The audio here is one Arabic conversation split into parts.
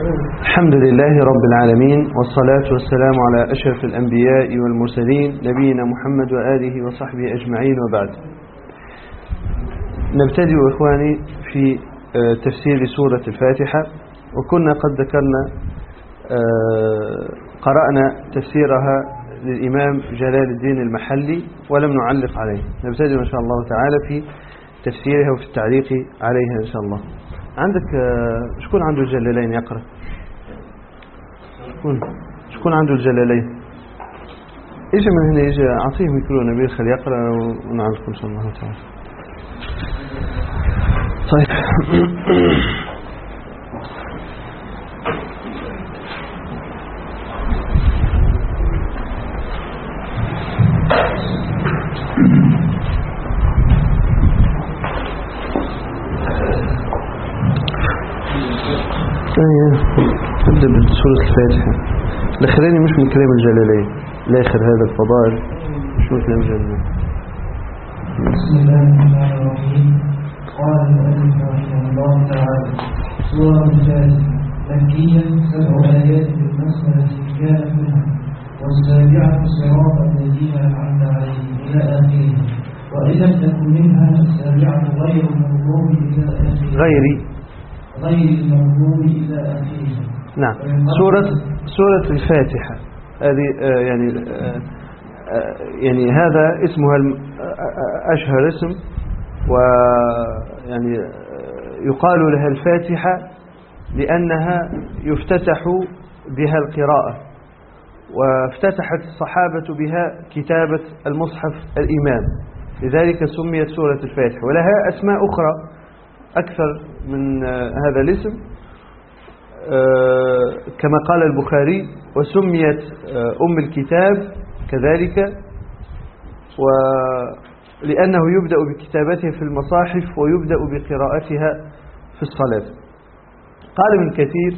الحمد لله رب العالمين، والصلاة والسلام على أشرف الأنبياء والمرسلين نبينا محمد وآله وصحبه أجمعين، وبعد. نبتدئ إخواني في تفسير سورة الفاتحة، وكنا قد ذكرنا قرأنا تفسيرها للإمام جلال الدين المحلي ولم نعلق عليه. نبتدئ إن شاء الله تعالى في تفسيرها وفي التعليق عليها إن شاء الله. عندك شكون عنده الجلالين يقرأ؟ شكون عنده الجلالين؟ اجي من هنا، اجي اعطيه ميكرو نبيل خلي يقرأ ونعلقكم ان شاء الله تعالى. طيب. نبدأ بسورة الفاتحة. الأخراني مش من كلام الجلالين، الآخر هذا الفضائل مش من كلام الجلالين. بسم الله الرحمن الرحيم. قال المؤلف رحمه الله تعالى: سورة الفاتحة مكية، 7 آيات بالمسألة كانت منها، والسابعة صراط الذين أنعمت عليهم إلى آخره، وإن لم تكن منها السابعة غير المغضوب إلى آخره. غير المغضوب إلى آخره. نعم. سورة الفاتحة هذه يعني هذا اسمها أشهر اسم، ويعني يقال لها الفاتحة لأنها يفتتح بها القراءة، وافتتحت الصحابة بها كتابة المصحف الإمام، لذلك سميت سورة الفاتحة، ولها أسماء أخرى أكثر من هذا الاسم، كما قال البخاري: وسميت أم الكتاب كذلك، ولأنه يبدأ بكتابتها في المصاحف ويبدأ بقراءتها في الصلاة. قال ابن كثير: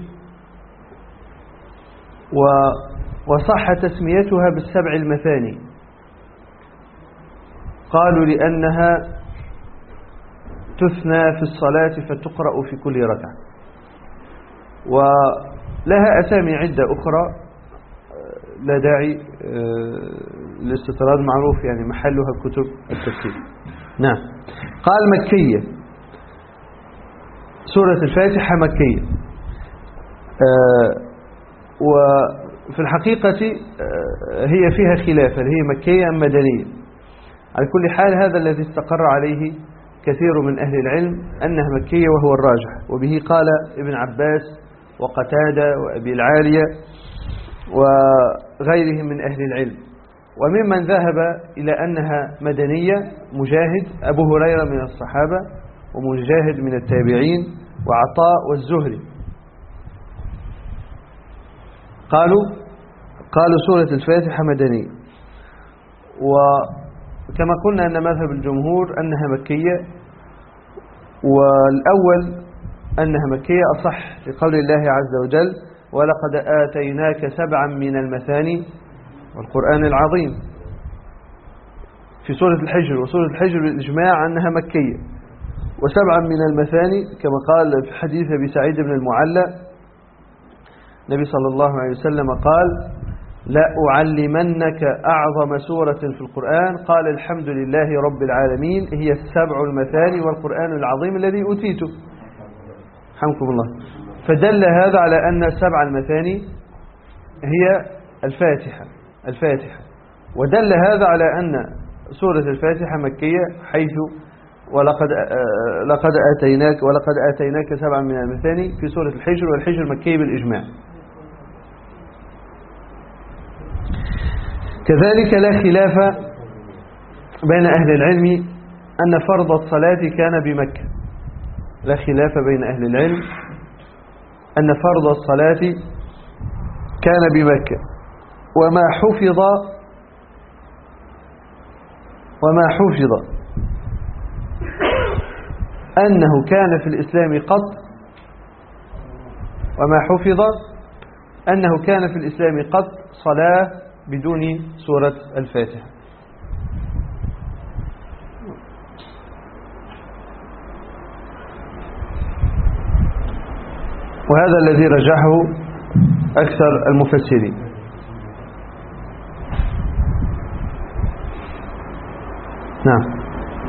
وصح تسميتها بالسبع المثاني، قالوا لأنها تثنى في الصلاة فتقرأ في كل ركعة، ولها أسامي عدة أخرى لا داعي للاستطراد، معروف يعني محلها كتب التفسير. نعم. قال مكية، سورة الفاتحة مكية، وفي الحقيقة هي فيها خلاف، هل هي مكية أم مدنية؟ على كل حال هذا الذي استقر عليه كثير من أهل العلم أنها مكية، وهو الراجح، وبه قال ابن عباس وقتادة وأبي العالية وغيرهم من أهل العلم. وممن ذهب إلى أنها مدنية مجاهد، أبو هريرة من الصحابة، ومجاهد من التابعين، وعطاء والزهري. قالوا سورة الفاتحة مدنية، وكما قلنا أن مذهب الجمهور أنها مكية، والأول أنها مكية أصح لقول الله عز وجل: ولقد آتيناك 7 من المثاني والقرآن العظيم، في سورة الحجر. وسورة الحجر بالإجماع أنها مكية، و7 من المثاني كما قال في حديث أبي سعيد بن المعلى، النبي صلى الله عليه وسلم قال: لا أعلمنك أعظم سورة في القرآن، قال: الحمد لله رب العالمين، هي 7 المثاني والقرآن العظيم الذي أوتيته. حمكم الله. فدل هذا على أن 7 المثاني هي الفاتحة، ودل هذا على أن سورة الفاتحة مكية، حيث لقد آتيناك 7 من المثاني في سورة الحجر، والحجر مكية بالإجماع. كذلك لا خلاف بين أهل العلم أن فرض الصلاة كان بمكة. لا خلاف بين أهل العلم أن فرض الصلاة كان بمكة، وما حفظ أنه كان في الإسلام قط صلاة بدون سورة الفاتحة. وهذا الذي رجحه أكثر المفسرين. نعم.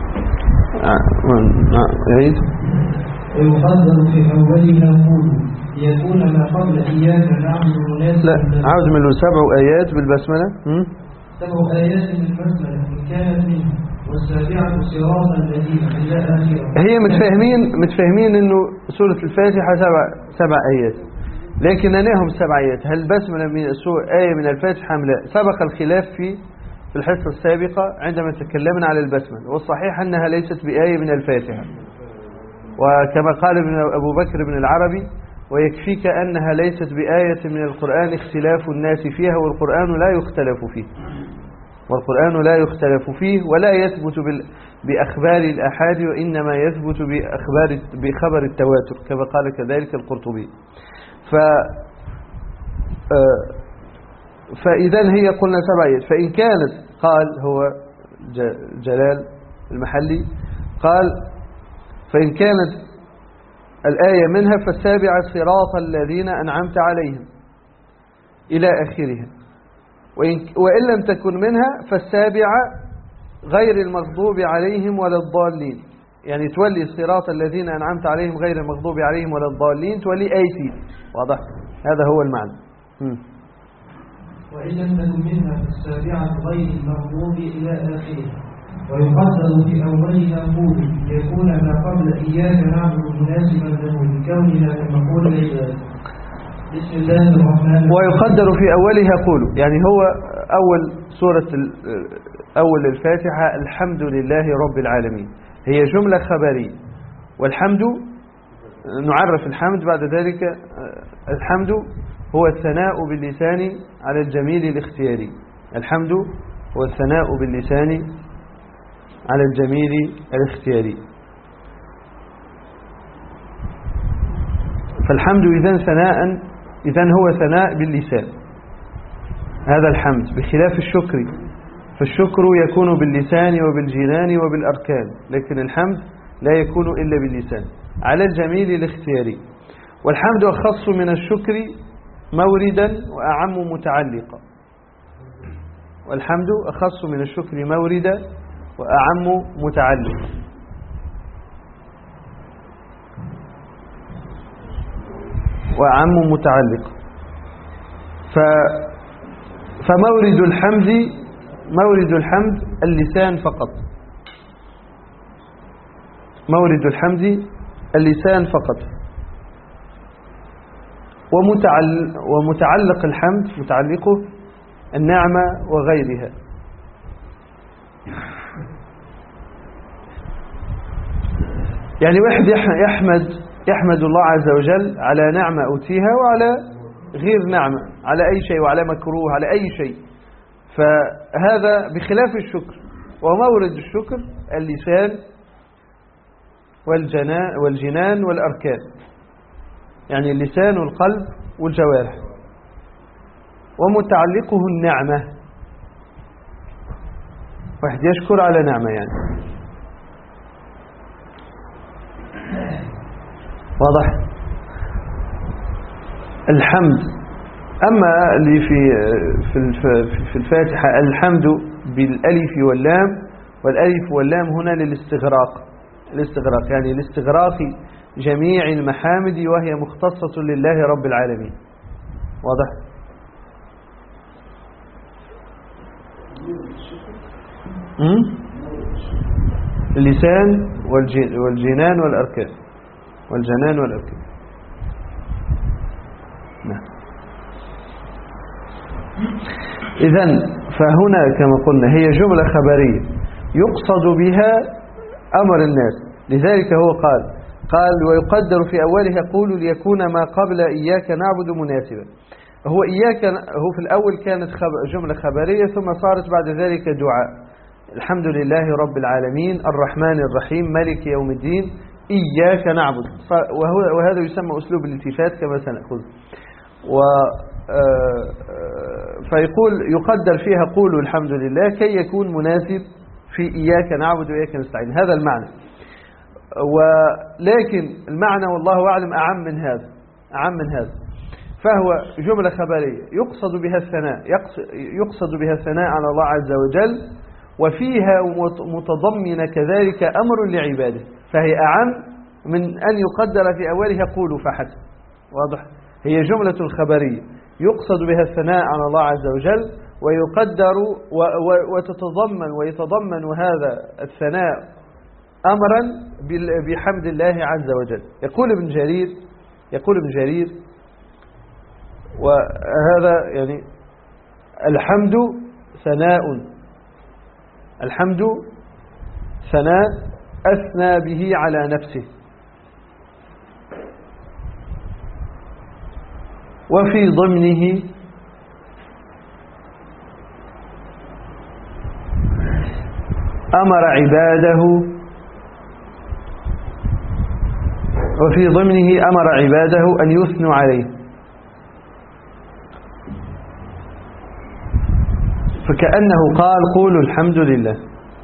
يعيد. ويقدر في أولها قول ليكون ما قبل إياك نعبد مناسبا. لا، عاوز منه 7 آيات بالبسملة. 7 آيات بالبسملة إن كانت منه، والسابعة صراط الذين إلى آخره. هي متفاهمين إنه سورة الفاتحة 7 آيات، لكن نناهم 7 آيات. هل البسملة من آية من الفاتحة أم لا؟ سبق الخلاف في الحصة السابقة عندما تكلمنا على البسملة، والصحيح أنها ليست بآية من الفاتحة، وكما قال أبو بكر بن العربي: ويكفيك أنها ليست بآية من القرآن اختلاف الناس فيها والقرآن لا يختلف فيه ولا يثبت بأخبار الأحاد، وإنما يثبت بخبر التواتر، كما قال كذلك القرطبي. فإذا هي قلنا 7 آيات. فإن كانت، قال هو جلال المحلي، قال: فإن كانت الآية منها فالسابعة صراط الذين أنعمت عليهم إلى آخرها، وإن لم تكن منها فالسابعة غير المغضوب عليهم ولا الضالين. يعني تولي صراط الذين أنعمت عليهم غير المغضوب عليهم ولا الضالين، تولي آيتين. واضح؟ هذا هو المعنى. وإن لم تكن منها فالسابعة غير المغضوب إلى آخره. ويقدر في أولها قول يكون ما قبل إياك نعبد مناسبا له لكوننا كمقول العباد. بسم الله الرحمن الرحيم. ويقدر في أولها قول، يعني هو أول الفاتحة الحمد لله رب العالمين، هي جملة خبرية. والحمد نعرف الحمد بعد ذلك. الحمد هو الثناء باللسان على الجميل الاختياري. الحمد هو الثناء باللسان على الجميل الاختياري. فالحمد إذن هو ثناء باللسان، هذا الحمد، بخلاف الشكر. فالشكر يكون باللسان وبالجنان وبالأركان، لكن الحمد لا يكون إلا باللسان على الجميل الاختياري. والحمد أخص من الشكر موردا وأعم متعلقا. والحمد أخص من الشكر موردا وأعم متعلقا. فمورد الحمد اللسان فقط. مورد الحمد اللسان فقط. ومتعلق الحمد متعلقه النعمة وغيرها. يعني واحد يحمد الله عز وجل على نعمة أوتيها وعلى غير نعمة، على أي شيء، وعلى مكروه، على أي شيء. فهذا بخلاف الشكر. ومورد الشكر اللسان والجنان والأركان، يعني اللسان والقلب والجوارح. ومتعلقه النعمة، واحد يشكر على نعمة يعني. واضح؟ الحمد. أما اللي في الفاتحة الحمد بالألف واللام، والألف واللام هنا للاستغراق، يعني لاستغراق جميع المحامد، وهي مختصة لله رب العالمين. واضح؟ اللسان والجنان والأركان، والجنان والأركان. نعم. إذن فهنا كما قلنا هي جملة خبرية يقصد بها أمر الناس، لذلك هو قال ويقدر في أولها قول ليكون ما قبل إياك نعبد مناسبا. هو في الأول كانت جملة خبرية، ثم صارت بعد ذلك دعاء. الحمد لله رب العالمين الرحمن الرحيم مالك يوم الدين إياك نعبد. وهذا يسمى أسلوب الالتفات كما سنأخذ. فيقول يقدر فيها قولوا الحمد لله كي يكون مناسب في إياك نعبد وإياك نستعين، هذا المعنى. ولكن المعنى والله أعلم أعم من هذا، أعم من هذا. فهو جملة خبرية يقصد بها الثناء على الله عز وجل، وفيها متضمن كذلك أمر لعباده، فهي أعم من أن يقدر في أولها قولوا فحسب. واضح؟ هي جملة خبرية يقصد بها الثناء على الله عز وجل، ويقدر ويتضمن هذا الثناء أمرا بحمد الله عز وجل. يقول ابن جرير وهذا يعني الحمد ثناء أثنى به على نفسه، وفي ضمنه أمر عباده أن يثنوا عليه، فكأنه قال قولوا الحمد لله.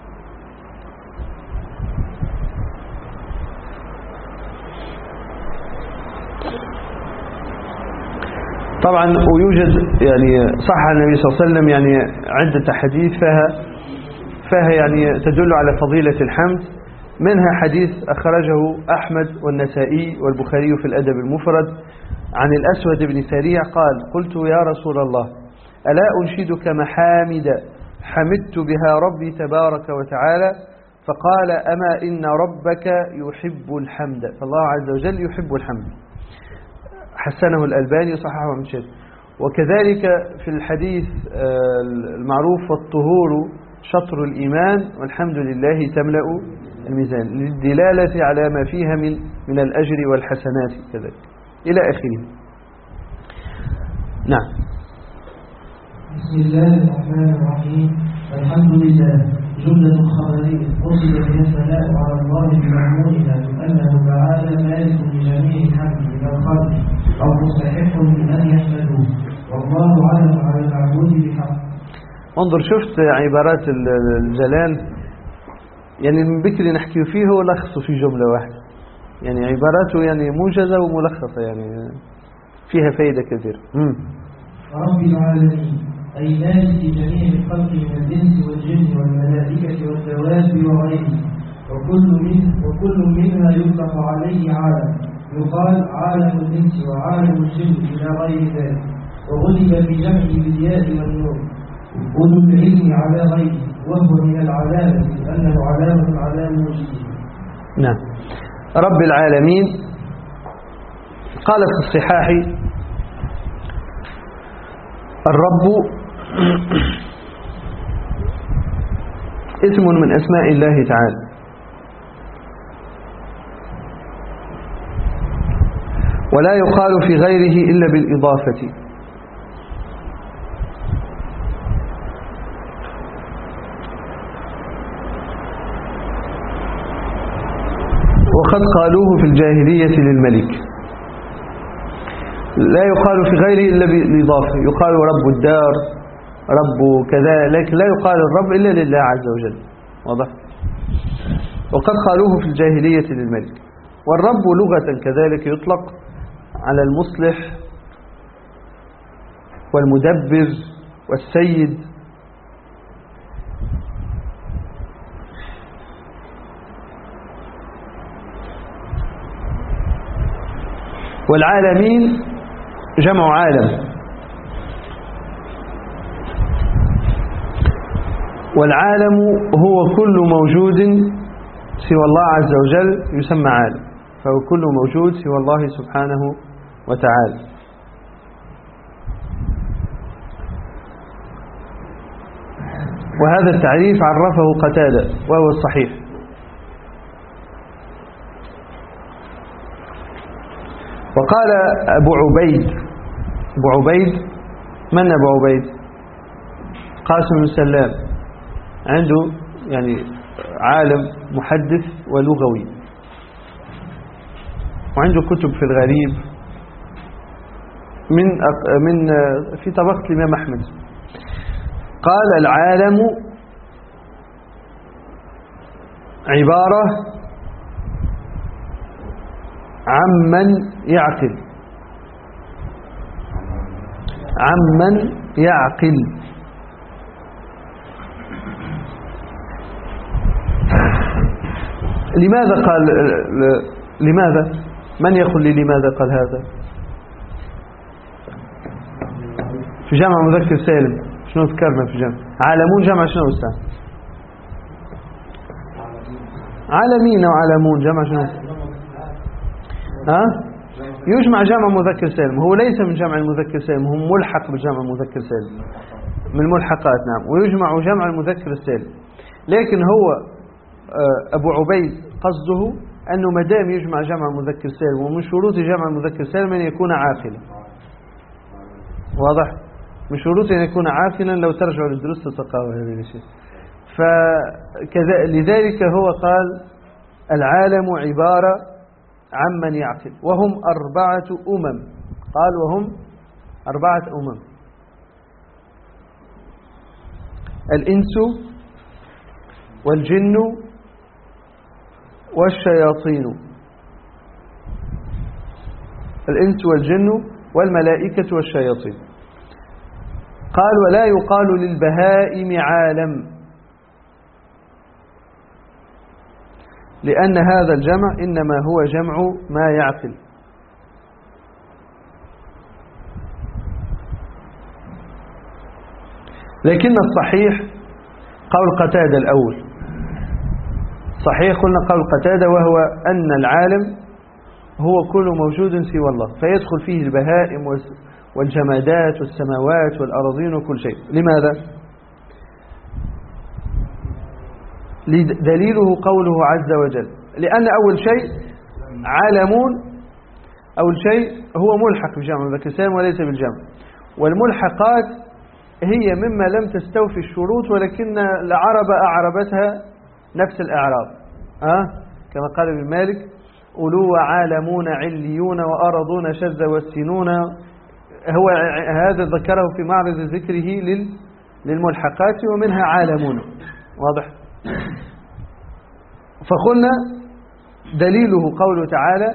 طبعا ويوجد يعني صح عن النبي صلى الله عليه وسلم يعني عدة حديث فيها يعني تدل على فضيلة الحمد. منها حديث أخرجه أحمد والنسائي والبخاري في الأدب المفرد عن الأسود بن سريع قال: قلت يا رسول الله ألا أنشدك محامد حمدت بها ربي تبارك وتعالى؟ فقال: أما إن ربك يحب الحمد. فالله عز وجل يحب الحمد. حسنه الألباني وصححه ابن شيخ. وكذلك في الحديث المعروف: والطهور شطر الإيمان والحمد لله تملأ الميزان، للدلالة على ما فيها من الأجر والحسنات كذلك إلى آخره. نعم. بسم الله الرحمن الرحيم. الحمد لله جملة خبرية قصد بها الثناء على الله بمعمولها من أنه تعالى مالك لجميع الحمد من الخلق أو مستحق من أن يحمدوه، والله أعلم على المعبود بحق. انظر، شفت عبارات الجلال يعني من بكري نحكي فيه ولخصه في جملة واحدة، يعني عباراته يعني موجزة وملخصة، يعني فيها فائدة كثيرة. رب العالمين أي مالك جميع الخلق من الإنس والجن والملائكة والدواب وغيرهم، وكل منها يطلق عليه عالم، يقال عالم الإنس وعالم الجن إلى غير ذلك، وغلب في جمعه بالياء والنور. أولو العلم على غيره، وهو من العلامة لأنه علامة على موجوده. نعم. رب العالمين قال في الصحاح: الرب اسم من أسماء الله تعالى، ولا يقال في غيره إلا بالإضافة. وقد قالوه في الجاهلية للملك، لا يقال في غيره إلا بالإضافة، يقال رب الدار رب كذا، لكن لا يقال الرب إلا لله عز وجل. واضح؟ وقد قالوه في الجاهلية للملك. والرب لغة كذلك يطلق على المصلح والمدبر والسيد. والعالمين جمع عالم، والعالم هو كل موجود سوى الله عز وجل يسمى عالم، فهو كل موجود سوى الله سبحانه وتعالى. وهذا التعريف عرفه قتادة وهو الصحيح. وقال أبو عبيد من أبو عبيد؟ قاسم بن سلام، عنده يعني عالم محدث ولغوي، وعنده كتب في الغريب من في طبقة الإمام أحمد. قال: العالم عبارة عمن يعقل، عمن يعقل. لماذا قال لماذا؟ من يقول لي لماذا قال هذا؟ في جمع مذكر سالم شنو ذكرنا في جمع عالمون؟ جمع شنو أستاذ؟ عالمين وعالمون جمع شنو؟ يجمع جمع مذكر سالم، هو ليس من جمع المذكر سالم، هو ملحق بجمع مذكر سالم، من الملحقات. نعم، ويجمع جمع المذكر السالم. لكن هو أبو عبيد قصده أنه مدام يجمع جمع مذكر سالم، ومن شروط جمع المذكر سالم أن يكون عاقلا. واضح؟ من شروط أن يكون عاقلا. لو ترجعوا للدروس تلقاوا هذا الشيء. لذلك هو قال العالم عبارة عمن يعقل، وهم 4 أمم. قال وهم 4 أمم: الإنس والجن والشياطين، الإنس والجن والملائكة والشياطين. قال ولا يقال للبهائم عالم، لأن هذا الجمع إنما هو جمع ما يعقل. لكن الصحيح قول قتادة الأول، صحيح قلنا قول قتادة، وهو أن العالم هو كل موجود سوى الله، فيدخل فيه البهائم والجمادات والسماوات والأراضين وكل شيء. لماذا؟ دليله قوله عز وجل، لأن أول شيء عالمون، أول شيء هو ملحق بجمع مذكر سالم وليس بالجمع، والملحقات هي مما لم تستوفي الشروط ولكن العرب أعربتها نفس الإعراب. كما قال ابن مالك: أولو وعالمون عليون وأرضون شذ والسنون. هو هذا ذكره في معرض ذكره للملحقات، ومنها عالمون. واضح؟ فقلنا دليله قوله تعالى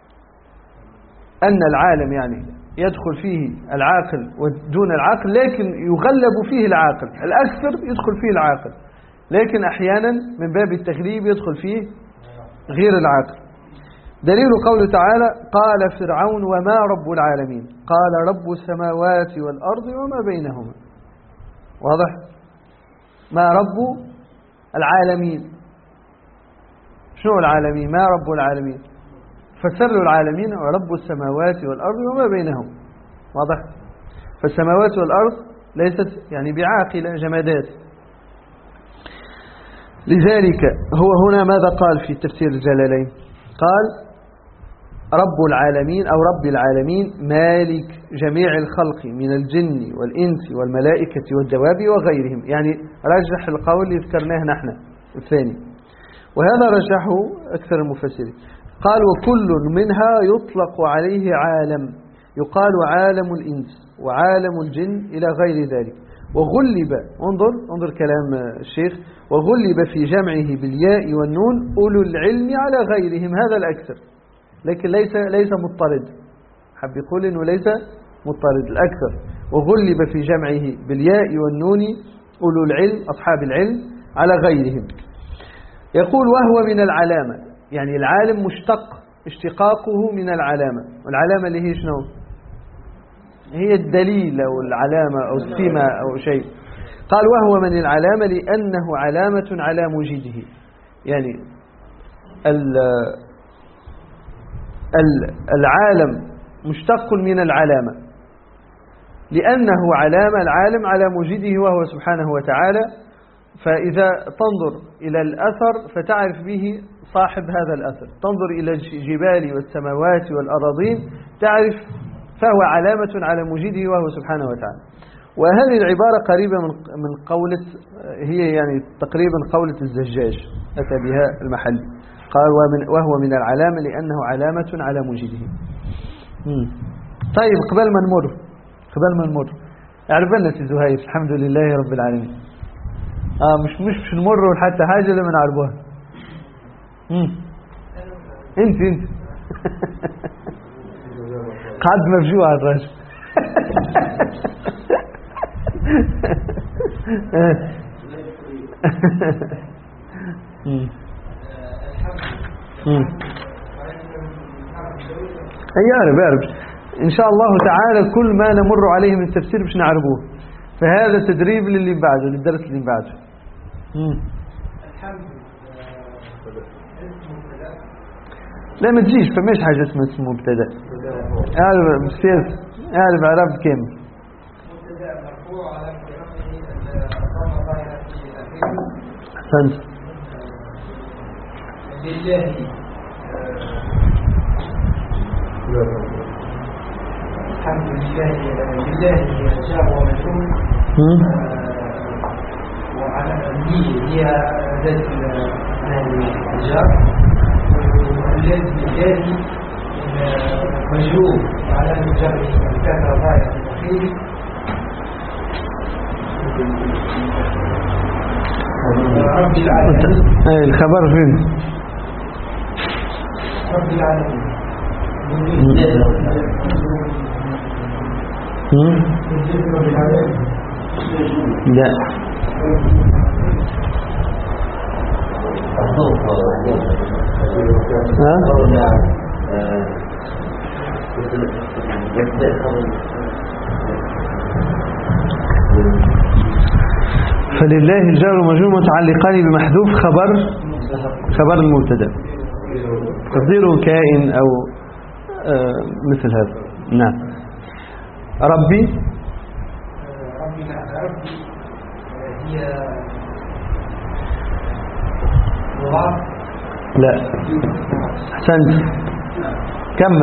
أن العالم يعني يدخل فيه العاقل ودون العاقل، لكن يغلب فيه العاقل، الأكثر يدخل فيه العاقل، لكن أحيانا من باب التغليب يدخل فيه غير العاقل. دليل قوله تعالى: قال فرعون وما رب العالمين، قال رب السماوات والأرض وما بينهما. واضح؟ ما رب العالمين. شنو العالمين؟ ما رب العالمين. فسر العالمين ورب السماوات والأرض وما بينهم. واضح؟ فالسماوات والأرض ليست يعني بعاقلة، جمادات. لذلك هو هنا ماذا قال في تفسير الجلالين؟ قال رب العالمين أو رب العالمين مالك جميع الخلق من الجن والإنس والملائكة والدواب وغيرهم. يعني رجح القول اللي ذكرناه نحن الثاني، وهذا رجحه أكثر المفسرين. قال وكل منها يطلق عليه عالم، يقال عالم الإنس وعالم الجن إلى غير ذلك. وغلب، انظر كلام الشيخ، وغلب في جمعه بالياء والنون أولو العلم على غيرهم، هذا الأكثر، لكن ليس مضطرد. حب يقول إنه ليس مضطرد، الأكثر. وغلب في جمعه بالياء والنون أولو العلم، أصحاب العلم، على غيرهم. يقول وهو من العلامة، يعني العالم مشتق، اشتقاقه من العلامة. والعلامة اللي هي شنو؟ هي الدليل أو العلامة أو السمة أو شيء. قال وهو من العلامة لأنه علامة على موجده، يعني العالم مشتق من العلامة لأنه علامة، العالم على موجده وهو سبحانه وتعالى. فإذا تنظر إلى الأثر فتعرف به صاحب هذا الأثر، تنظر إلى الجبال والسماوات والأراضين تعرف، فهو علامة على موجده وهو سبحانه وتعالى. وهذه العبارة قريبة من قولة، هي يعني تقريبا قولة الزجاج أتى بها المحل، قال وهو من العلامة لأنه علامة على موجده. طيب قبل ما نمر اعرفنا سي زهير، الحمد لله رب العالمين. مش نمر حتى حاجة لما نعرفوها. انت قعد مفجوع الرجل. يعرف إن شاء الله تعالى كل ما نمر عليه من تفسير باش نعرفوه، فهذا تدريب للي بعده، للدرس اللي بعده. لا ما تجيش، فماش حاجة اسم مبتدا. اعرف اعراب كامل. مبتدا مرفوع على الضمه ظاهره في اخره. احسنت. لله الحمد لله جار ومجرور، وعلى النية هي أداة الجار، والذي لله مجرور وعلى الجر الكسر ظاهرة في الأخير. رب العالمين. الخبر فين؟ رب العالمين. لا فلله الجار والمجرور متعلقان بمحذوف خبر المبتدا، تقديره كائن أو مثل هذا. نعم. ربي هي مضاف. لا احسنت، كمل.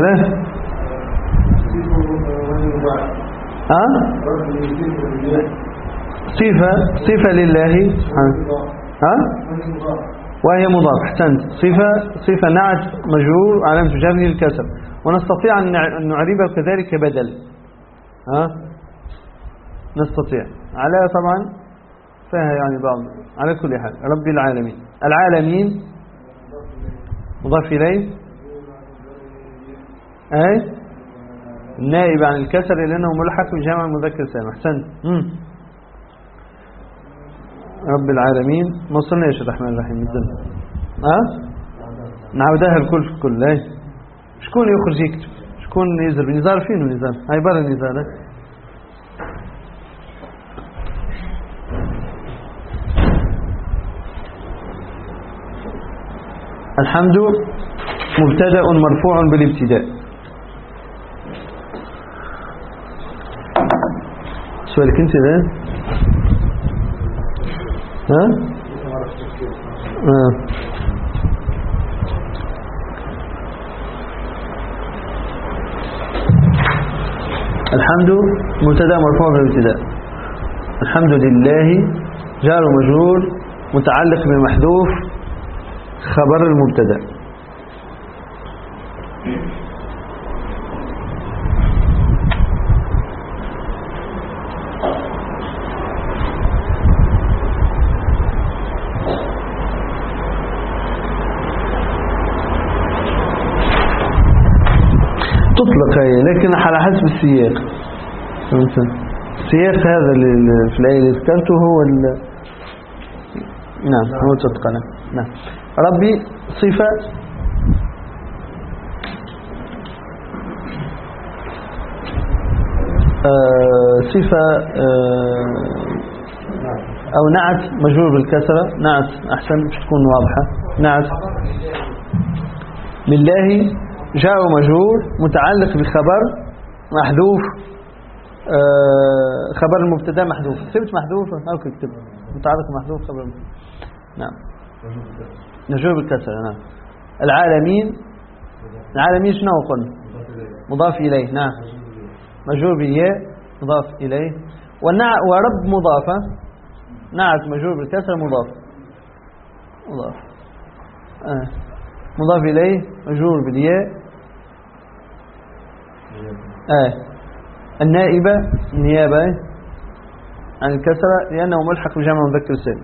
صفة لله وهي مضاف. احسنت. صفة نعت مجرور علامة جره الكسر، ونستطيع أن نعربها كذلك بدل. نستطيع على طبعا فيها يعني بعض. على كل حال رب العالمين مضاف إليه، النائب عن الكسر لأنه ملحق بجمع المذكر السالم. احسنت. رب العالمين. ما وصلناش الرحمن الرحيم الدنيا. نعودها الكل في الكل. شكون يخرج يكتب؟ شكون يزر؟ نزار فين نزار؟ هاي برا نزار. الحمد مبتدأ مرفوع بالابتداء. سؤالك انت ده؟ الحمد مبتدأ مرفوع بالابتداء. الحمد لله جار ومجرور متعلق بمحذوف خبر المبتدا. تطلق لكن على حسب السياق. السياق هذا في الآية اللي ذكرته هو نعم هو تتقنه. نعم. ربي صفة أو نعت مجرور بالكسرة. نعت أحسن مش تكون واضحة. نعت لله جاء مجرور متعلق بخبر محذوف. خبر المبتدا محذوف. كتبت محذوف أو كتبت متعلق محذوف خبر المبتدا. نعم مجرور بالكسرة. نعم. العالمين شنو قلنا؟ مضاف إليه. نعم مجرور بالياء مضاف إليه. ورب مضافة. نعت مجرور بالكسرة مضاف مضاف إليه مجرور بالياء. النائبة نيابة عن الكسرة لأنه ملحق بجمع مذكر سالم.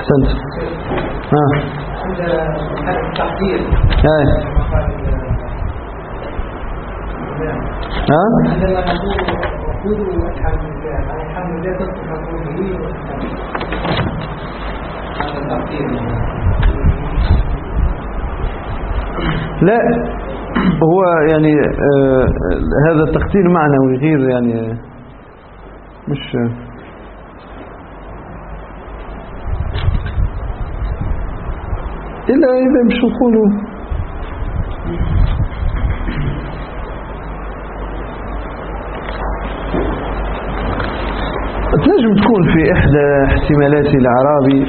أحسنت. عند التقدير عندما نقول وقولوا الحمد لله، الحمد لله تصبح به هذا التقدير. لا، هو يعني هذا التقدير معنوي غير يعني مش إلا إذا مش نقولوا تنجم تكون في إحدى احتمالات الأعرابي،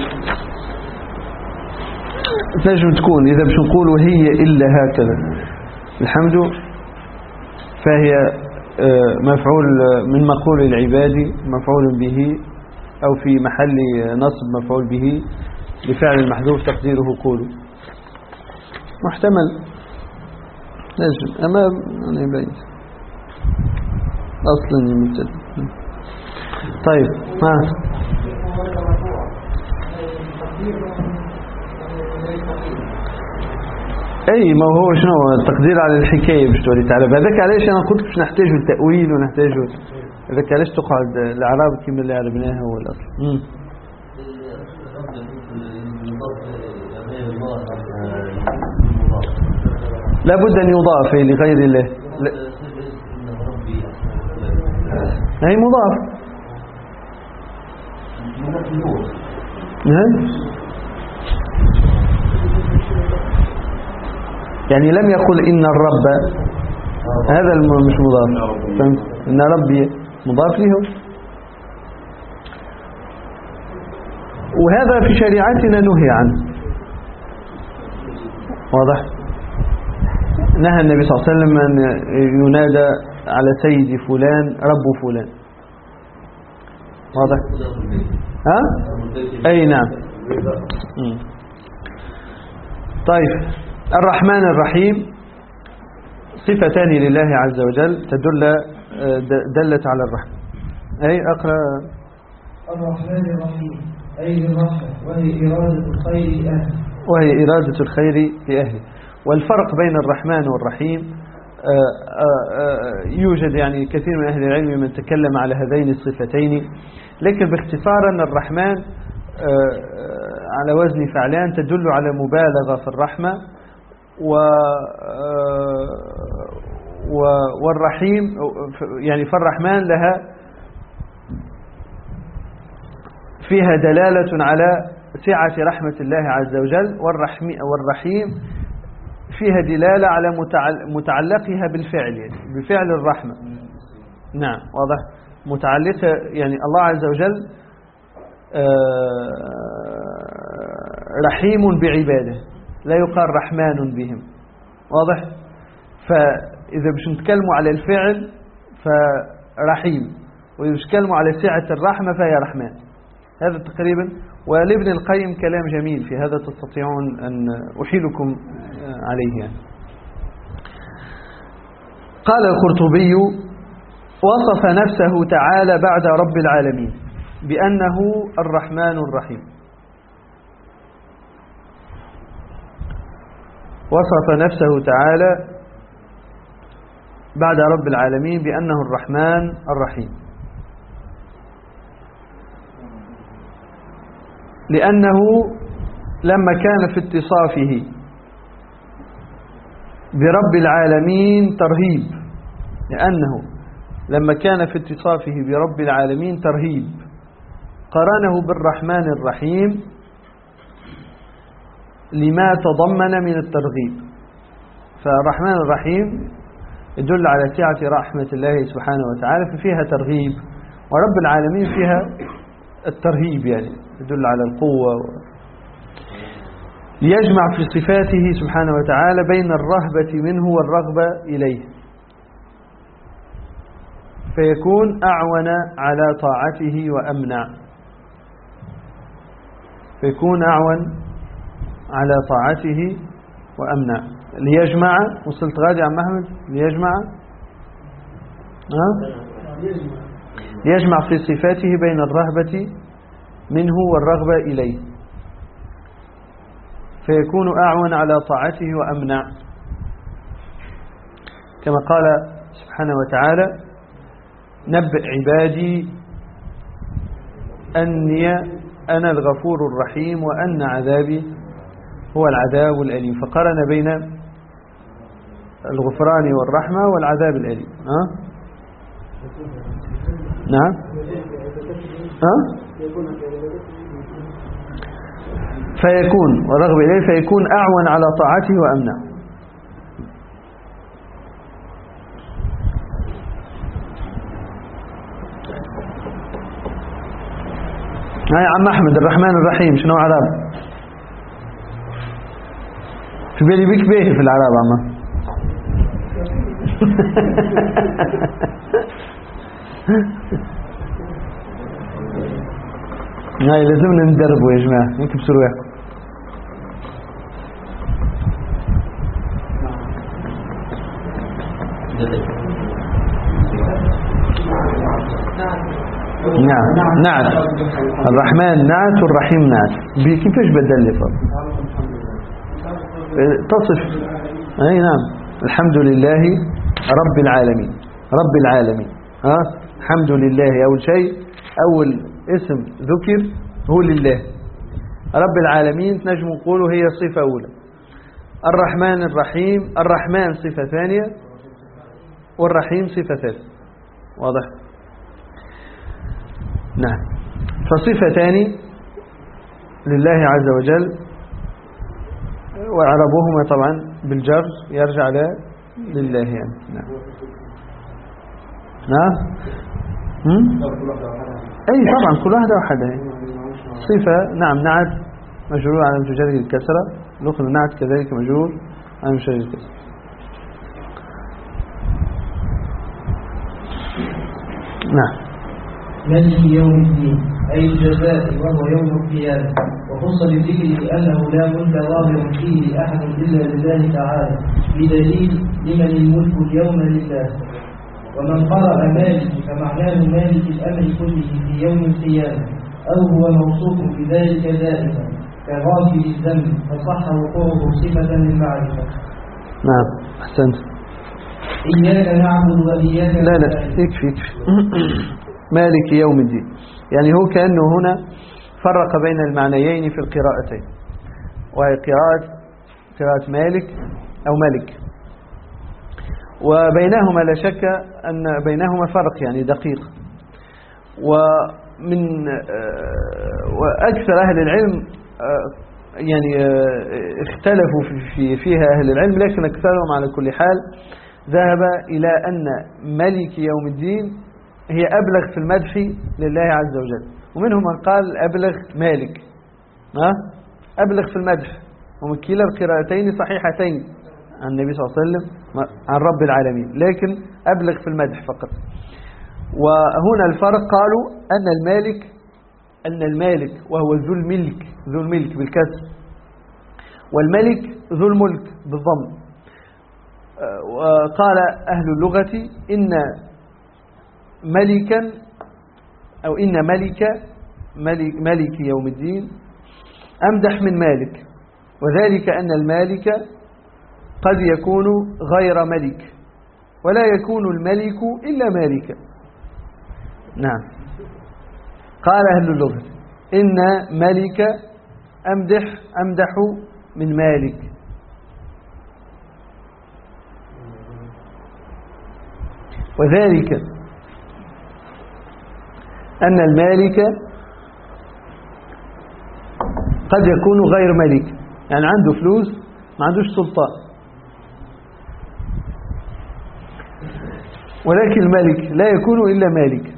تنجم تكون إذا مش نقولوا هي إلا هكذا الحمد، فهي مفعول من مقول العباد مفعول به، أو في محل نصب مفعول به لفعل محذوف تقديره قولوا. محتمل نجم أما أنا بعيد أصلا يمثل. طيب أي ما هو شنو التقدير على الحكاية باش تولي تعرف هذاك. علاش أنا قلت باش نحتاجوا التأويل ونحتاجوا هذاك. علاش تقعد الأعراب كما اللي عرفناها هو الأصل. لا بد أن يضاف لغير الله. هي مضاف. يعني لم يقل إن الرب، هذا مش مضاف. إن ربي مضاف له، وهذا في شريعتنا نهي عنه. واضح؟ نهى النبي صلى الله عليه وسلم أن ينادى على سيد فلان رب فلان. واضح؟ أي نعم. طيب، الرحمن الرحيم صفتان لله عز وجل دلت على الرحمة. أي أقرأ. الرحمن الرحيم أي الرحمة، وهي إرادة الخير لأهله. وهي إرادة الخير لأهله. والفرق بين الرحمن والرحيم يوجد يعني كثير من أهل العلم من تكلم على هذين الصفتين، لكن باختصار أن الرحمن على وزن فعلان تدل على مبالغة في الرحمة، والرحيم يعني فالرحمن لها فيها دلالة على سعة رحمة الله عز وجل، والرحيم فيها دلالة على متعلقها بالفعل، يعني بفعل الرحمة. نعم واضح، متعلقة يعني الله عز وجل رحيم بعباده، لا يقال رحمن بهم. واضح؟ فإذا مش نتكلموا على الفعل فرحيم، وإذا مش نتكلموا على سعة الرحمة فهي رحمن. هذا تقريبا. ولابن القيم كلام جميل في هذا تستطيعون أن أحيلكم عليه يعني. قال القرطبي: وصف نفسه تعالى بعد رب العالمين بأنه الرحمن الرحيم. وصف نفسه تعالى بعد رب العالمين بأنه الرحمن الرحيم، لأنه لما كان في اتصافه برب العالمين ترهيب، لأنه لما كان في اتصافه برب العالمين ترهيب قرنه بالرحمن الرحيم لما تضمن من الترغيب. فالرحمن الرحيم يدل على سعة رحمة الله سبحانه وتعالى، ففيها ترغيب، ورب العالمين فيها الترهيب، يعني يدل على القوة. ليجمع في صفاته سبحانه وتعالى بين الرهبة منه والرغبة إليه، فيكون أعون على طاعته وأمنع. فيكون أعون على طاعته وأمنع. ليجمع، وصلت غادي عم أحمد، ليجمع ليجمع في صفاته بين الرهبة منه والرغبة إليه، فيكون أعون على طاعته وأمنع، كما قال سبحانه وتعالى: نبئ عبادي أني أنا الغفور الرحيم وأن عذابي هو العذاب الأليم. فقارن بين الغفران والرحمة والعذاب الأليم. نعم. فيكون ورغب إليه فيكون أعون على طاعته وأمنع. يا عم أحمد، الرحمن الرحيم شنو عذاب؟ في بالي بيك بيه في العذاب عم. هاي لازمنا ندربوا يا جماعة، يمكن بسرعة. نعم نعت الرحمن نعت والرحيم نعت. كيفاش بدل تصف؟ اي نعم. الحمد لله رب العالمين. رب العالمين الحمد لله أول شيء، أول اسم ذكر هو لله. رب العالمين نجم نقوله هي صفة أولى. الرحمن الرحيم، الرحمن صفة ثانية والرحيم صفة ثالثة. واضح؟ نعم. فصفتان لله عز وجل، وإعرابهما طبعا بالجر يرجع لله يعني. نعم نعم. أي طبعا كل واحدة وحدها صفة. نعم. نعت مجرور على متجرد الكسرة، لقنا نعت كذلك مجرور على متجرد الكسرة. نعم. مالك يوم الدين أي الجزاء وهو يوم القيامة، وخص بذكره لأنه لا ملك ظاهر فيه لأحد إلا لله تعالى، بدليل لمن الملك اليوم لله. ومن قرأ مالك فمعناه مالك الأمر كله في يوم القيامة، أو هو موصوف بذلك دائما كغافل الذنب، فصح وقوعه صفة للمعرفة. نعم أحسنت. إياك نعبد وإياك لا يكفي مالك يوم الدين، يعني هو كأنه هنا فرق بين المعنيين في القراءتين، وهي قراءة مالك أو ملك، وبينهما لا شك أن بينهما فرق يعني دقيق. وأكثر أهل العلم يعني اختلفوا فيها أهل العلم، لكن أكثرهم على كل حال ذهب إلى أن ملك يوم الدين هي أبلغ في المدح لله عز وجل، ومنهم من قال أبلغ مالك أبلغ في المدح، ومن كلا القراءتين صحيحتين عن النبي صلى الله عليه وسلم عن رب العالمين، لكن أبلغ في المدح فقط. وهنا الفرق قالوا أن المالك وهو ذو الملك بالكسر، والملك ذو الملك بالضم. وقال أهل اللغة إن ملكا أو إن ملك يوم الدين أمدح من مالك، وذلك أن المالك قد يكون غير ملك، ولا يكون الملك إلا مالكا. نعم. قال أهل اللغة إن ملك أمدح من مالك، وذلك أن المالك قد يكون غير ملك، يعني عنده فلوس ما عندوش سلطان، ولكن الملك لا يكون إلا مالك.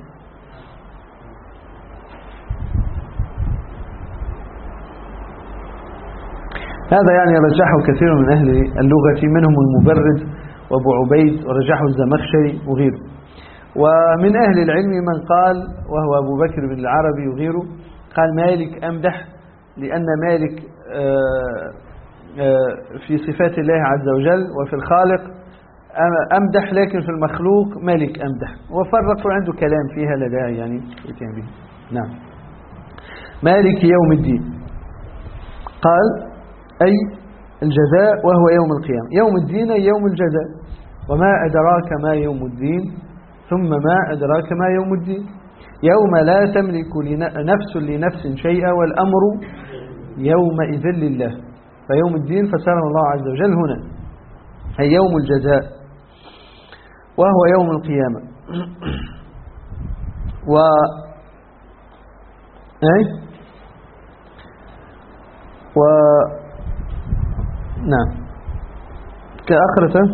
هذا يعني رجحه كثير من أهل اللغة، منهم المبرد وابو عبيد، ورجحه الزمخشري وغيره. ومن أهل العلم من قال، وهو أبو بكر بن العربي وغيره، قال مالك أمدح لأن مالك في صفات الله عز وجل، وفي الخالق أمدح، لكن في المخلوق ملك أمدح. وفرقوا عنده كلام فيها لا داعي يعني يتهم به. نعم. مالك يوم الدين قال أي الجزاء، وهو يوم القيامة. يوم الدين أي يوم الجزاء. وما أدراك ما يوم الدين، ثم ما أدراك ما يوم الدين. يوم لا تملك نفس لنفس شيئا والأمر يومئذ لله. فيوم الدين فسره الله عز وجل هنا هي يوم الجزاء، وهو يوم القيامة. نعم كأخرته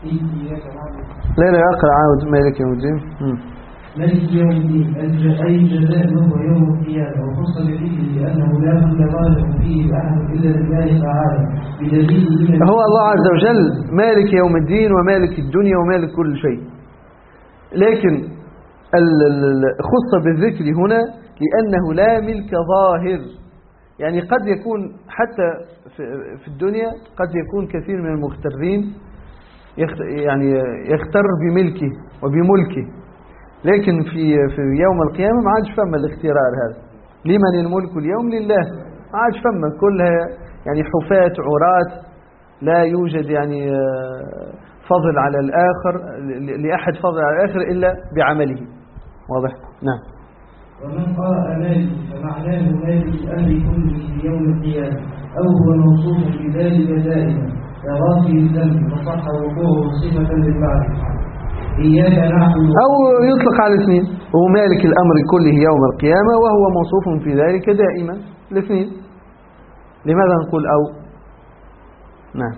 لا أقرأ عاود مالك يوم الدين. مالك يوم الدين أي الجزاء هو يوم القيامة، وخص بذكره لأنه لا متغالب فيه أحد إلا لله تعالى بدليل هو الله عز وجل مالك يوم الدين ومالك الدنيا ومالك كل شيء، لكن خص بالذكر هنا لأنه لا ملك ظاهر. يعني قد يكون حتى في الدنيا قد يكون كثير من المغترين يعني يغتر بملكه وبملكه، لكن في يوم القيامة ما عادش فما الاغترار هذا. لمن الملك اليوم؟ لله. ما عادش فما، كلها يعني حفاة عراة، لا يوجد يعني فضل على الآخر، لأحد فضل على الآخر إلا بعمله. واضح؟ نعم. ومن قرأ مالك فمعناه مالك الأمر كله في يوم القيامة، أو هو موصوف بذلك دائما كغافل الذنب فصح وقوعه صفة للمعرفة. إياك نعبد، أو يطلق على الاثنين، هو مالك الأمر كله يوم القيامة وهو موصوف في ذلك دائما، الاثنين. لماذا نقول أو؟ نعم.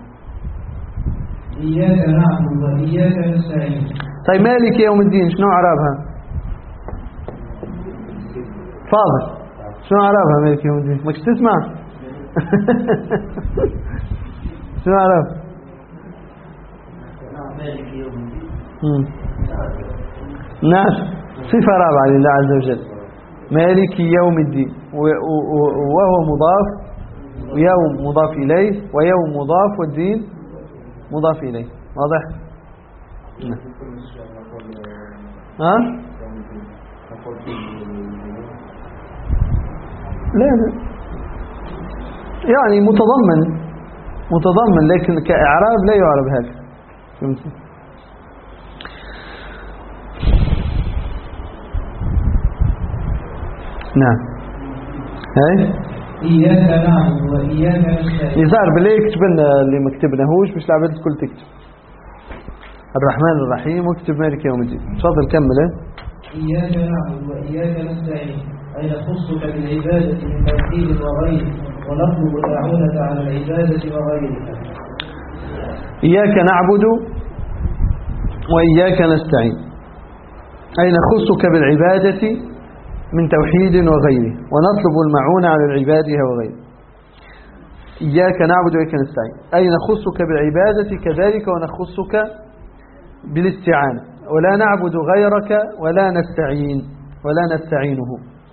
إياك نعبد وإياك نستعين. طيب مالك يوم الدين شنو أعرابها؟ فاضل شنو أعرابها مالك يوم الدين؟ ماكش تسمع؟ شنو أعرابها؟ مالك يوم الدين نعم، صفة رابعة لله عز وجل، مالك يوم الدين، وهو مضاف، ويوم مضاف إليه، ويوم مضاف، والدين مضاف إليه. واضح؟ نعم. ها؟ لا يعني متضمن لكن كإعراب لا يعرب هذا. نعم. هاي إياك نعبد وإياك نستعين. يظهر بالله يكتب لنا اللي ما كتبناهوش باش العباد الكل تكتب. الرحمن الرحيم واكتب مالك يوم الدين. تفضل كمل. إياك نعبد وإياك نستعين أي نخصك بالعبادة من توحيد وغيره، ونطلب الأعونة على العبادة وغيرها. إياك نعبد وإياك نستعين أي نخصك بالعبادة من توحيد وغيره، ونطلب المعونة على العبادة وغيره. إياك نعبد وإياك نستعين أي نخصك بالعبادة كذلك، ونخصك بالاستعانة، ولا نعبد غيرك ولا نستعينه.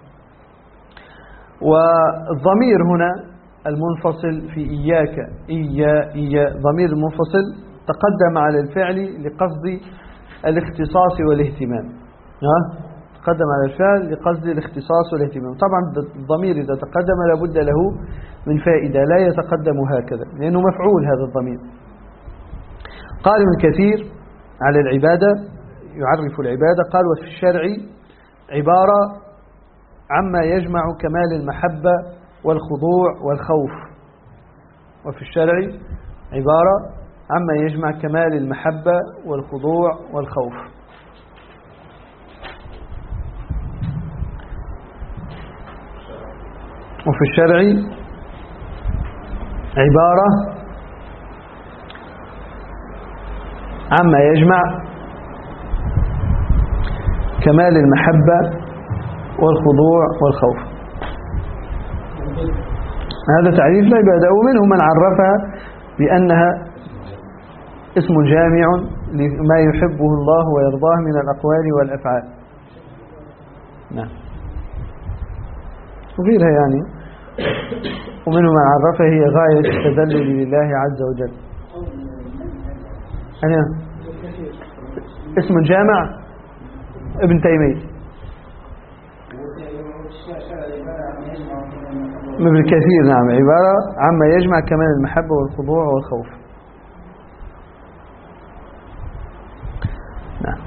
والضمير هنا المنفصل في إياك، إيا ضمير المنفصل تقدم على الفعل لقصد الاختصاص والاهتمام. تقدم على الفعل لقصد الاختصاص والاهتمام. طبعا الضمير إذا تقدم لابد له من فائدة، لا يتقدم هكذا لأنه مفعول هذا الضمير. قال ابن كثير على العبادة يعرف العبادة، قال وفي الشرع عبارة عما يجمع كمال المحبة والخضوع والخوف. وفي الشرع عبارة عما يجمع كمال المحبة والخضوع والخوف. وفي الشرع عبارة عما يجمع كمال المحبة والخضوع والخوف. هذا تعريف العبادة، ومنهم من عرفها بأنها اسم جامع لما يحبه الله ويرضاه من الأقوال والأفعال. نعم. وغيرها يعني. ومنهم من عرفها هي غاية التذلل لله عز وجل. أنا اسم جامع ابن تيمية. بالكثير نعم، عبارة عما يجمع كمان المحبة والخضوع والخوف. نعم.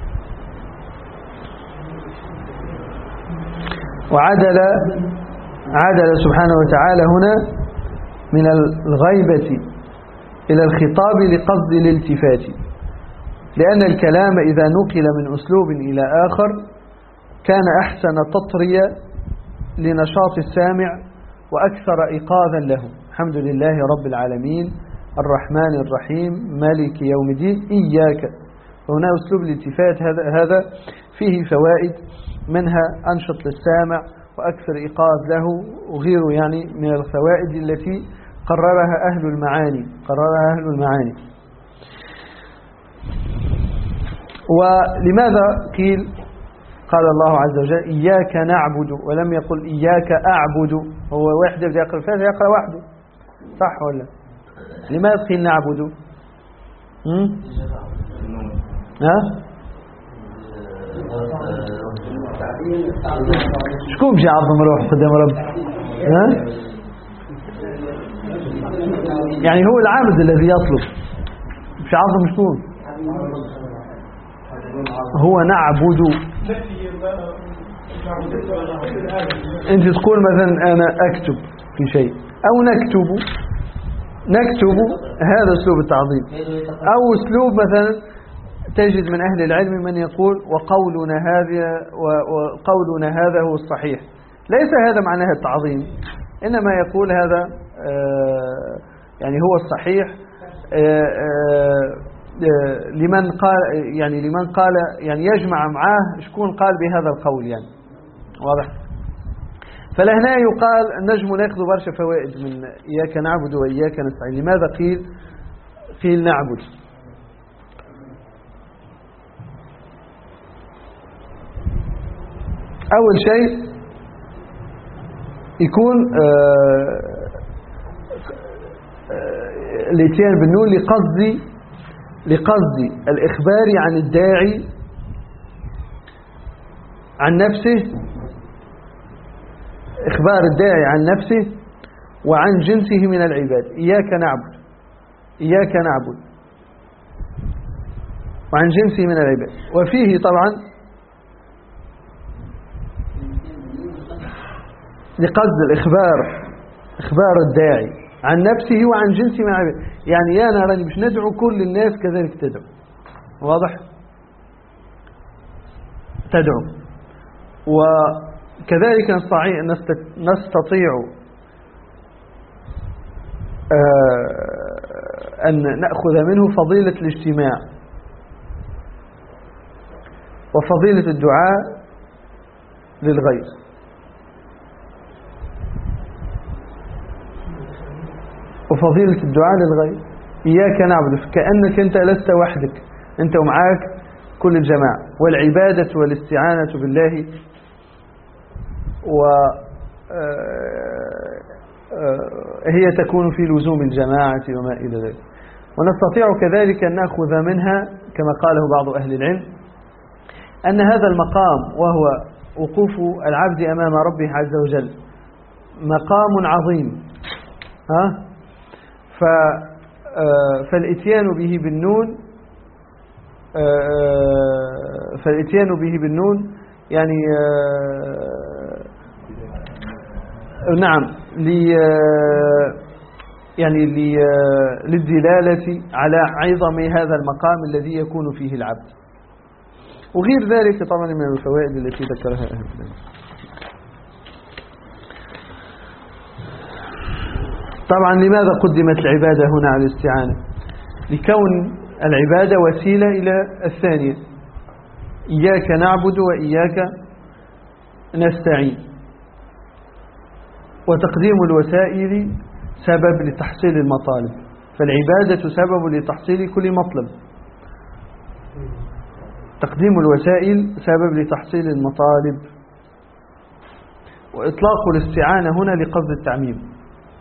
عدل سبحانه وتعالى هنا من الغيبة إلى الخطاب لقصد الالتفات، لأن الكلام إذا نقل من أسلوب إلى آخر كان أحسن تطرية لنشاط السامع وأكثر إيقاظا له. الحمد لله رب العالمين الرحمن الرحيم مالك يوم الدين إياك. هنا أسلوب الالتفات هذا فيه فوائد، منها أنشط للسامع وأكثر إيقاظ له وغيره، يعني من الفوائد التي قررها أهل المعاني. ولماذا قال الله عز وجل إياك نعبد ولم يقل إياك أعبد؟ هو واحد يبدأ يقرأ الفاتحة يقرأ وحده، صح ولا؟ لماذا قيل نعبد؟ ها؟ شكون بيجي يعظم روح قدام رب؟ ها؟ يعني هو العابد الذي يطلب، مش يعظم شكون؟ هو نعبد. انت تقول مثلا انا اكتب في شيء او نكتب، هذا اسلوب التعظيم. او اسلوب مثلا تجد من اهل العلم من يقول وقولنا هذا هو الصحيح. ليس هذا معناه التعظيم، انما يقول هذا يعني هو الصحيح لمن قال يعني يجمع معاه شكون قال بهذا القول، يعني واضح. فلهنا يقال النجم ناخذ برشا فوائد من إياك نعبد وإياك نستعين. لماذا قيل نعبد؟ أول شيء يكون الاتيان بالنون لقصد الإخبار عن الداعي عن نفسه، إخبار الداعي عن نفسه وعن جنسه من العباد. إياك نعبد وعن جنسه من العباد. وفيه طبعا لقصد إخبار الداعي عن نفسه وعن جنسه من العباد، يعني يا نارني مش ندعو كل الناس كذلك تدعو، واضح؟ تدعو. وكذلك نستطيع أن نأخذ منه فضيلة الاجتماع وفضيلة الدعاء للغير. وفضيلة الدعاء للغير. إياك نعبد كأنك أنت لست وحدك، أنت ومعاك كل الجماعة. والعبادة والاستعانة بالله هي تكون في لزوم الجماعة وما إلى ذلك. ونستطيع كذلك أن نأخذ منها كما قاله بعض أهل العلم أن هذا المقام وهو وقوف العبد أمام ربه عز وجل مقام عظيم، فالاتيان به بالنون يعني نعم للدلالة على عظم هذا المقام الذي يكون فيه العبد. وغير ذلك طبعا من الفوائد التي ذكرها أهل العلم. طبعا لماذا قدمت العبادة هنا على الاستعانة؟ لكون العبادة وسيلة إلى الثانية، إياك نعبد وإياك نستعين. وتقديم الوسائل سبب لتحصيل المطالب، فالعبادة سبب لتحصيل كل مطلب. تقديم الوسائل سبب لتحصيل المطالب. وإطلاق الاستعانة هنا لقصد التعميم.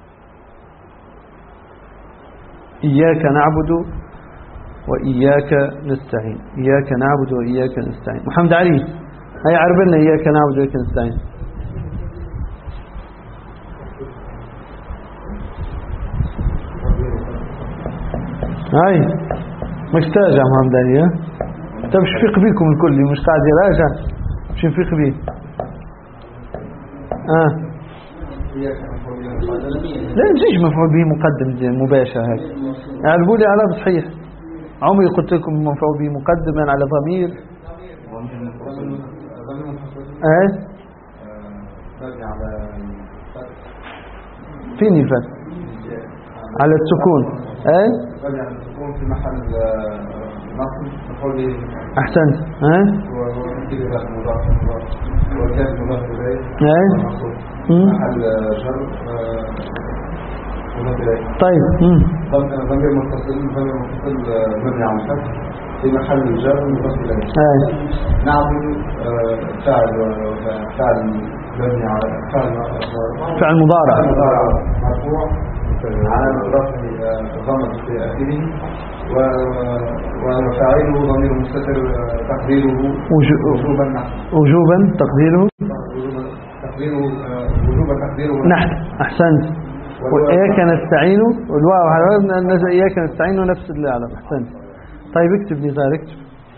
إياك نعبد وإياك نستعين، إياك نعبد وإياك نستعين. محمد علي هيا عرب لنا إياك نعبد وإياك نستعين. هاي مش تاجع محمد علي. انت مش فيق بيكم الكل مش قاعد يراجع مش فيق بيه. لا مش مفعول به مقدم مباشر هيك اعربوا لي على صحيح. عمري قلت لكم مفعول به مقدما على ضمير فيني الفتح على السكون في محل نصب مفعول به. احسنت. وكان مضاف اليه محل جر مضاف اليه. طيب ضمير متصل مبني على الفتح في محل جر مضاف اليه. نعبد فعل مبني على فعل مضارع مرفوع على رفع ضمة في آخره وفاعله ضمير مستتر تقديره وجوبا تقديره نحن. أحسنت. وإياك نستعين والواو حرارة النزل إياك نستعين ونفس اللي أعلم. أحسنت. طيب اكتب نزار اكتب.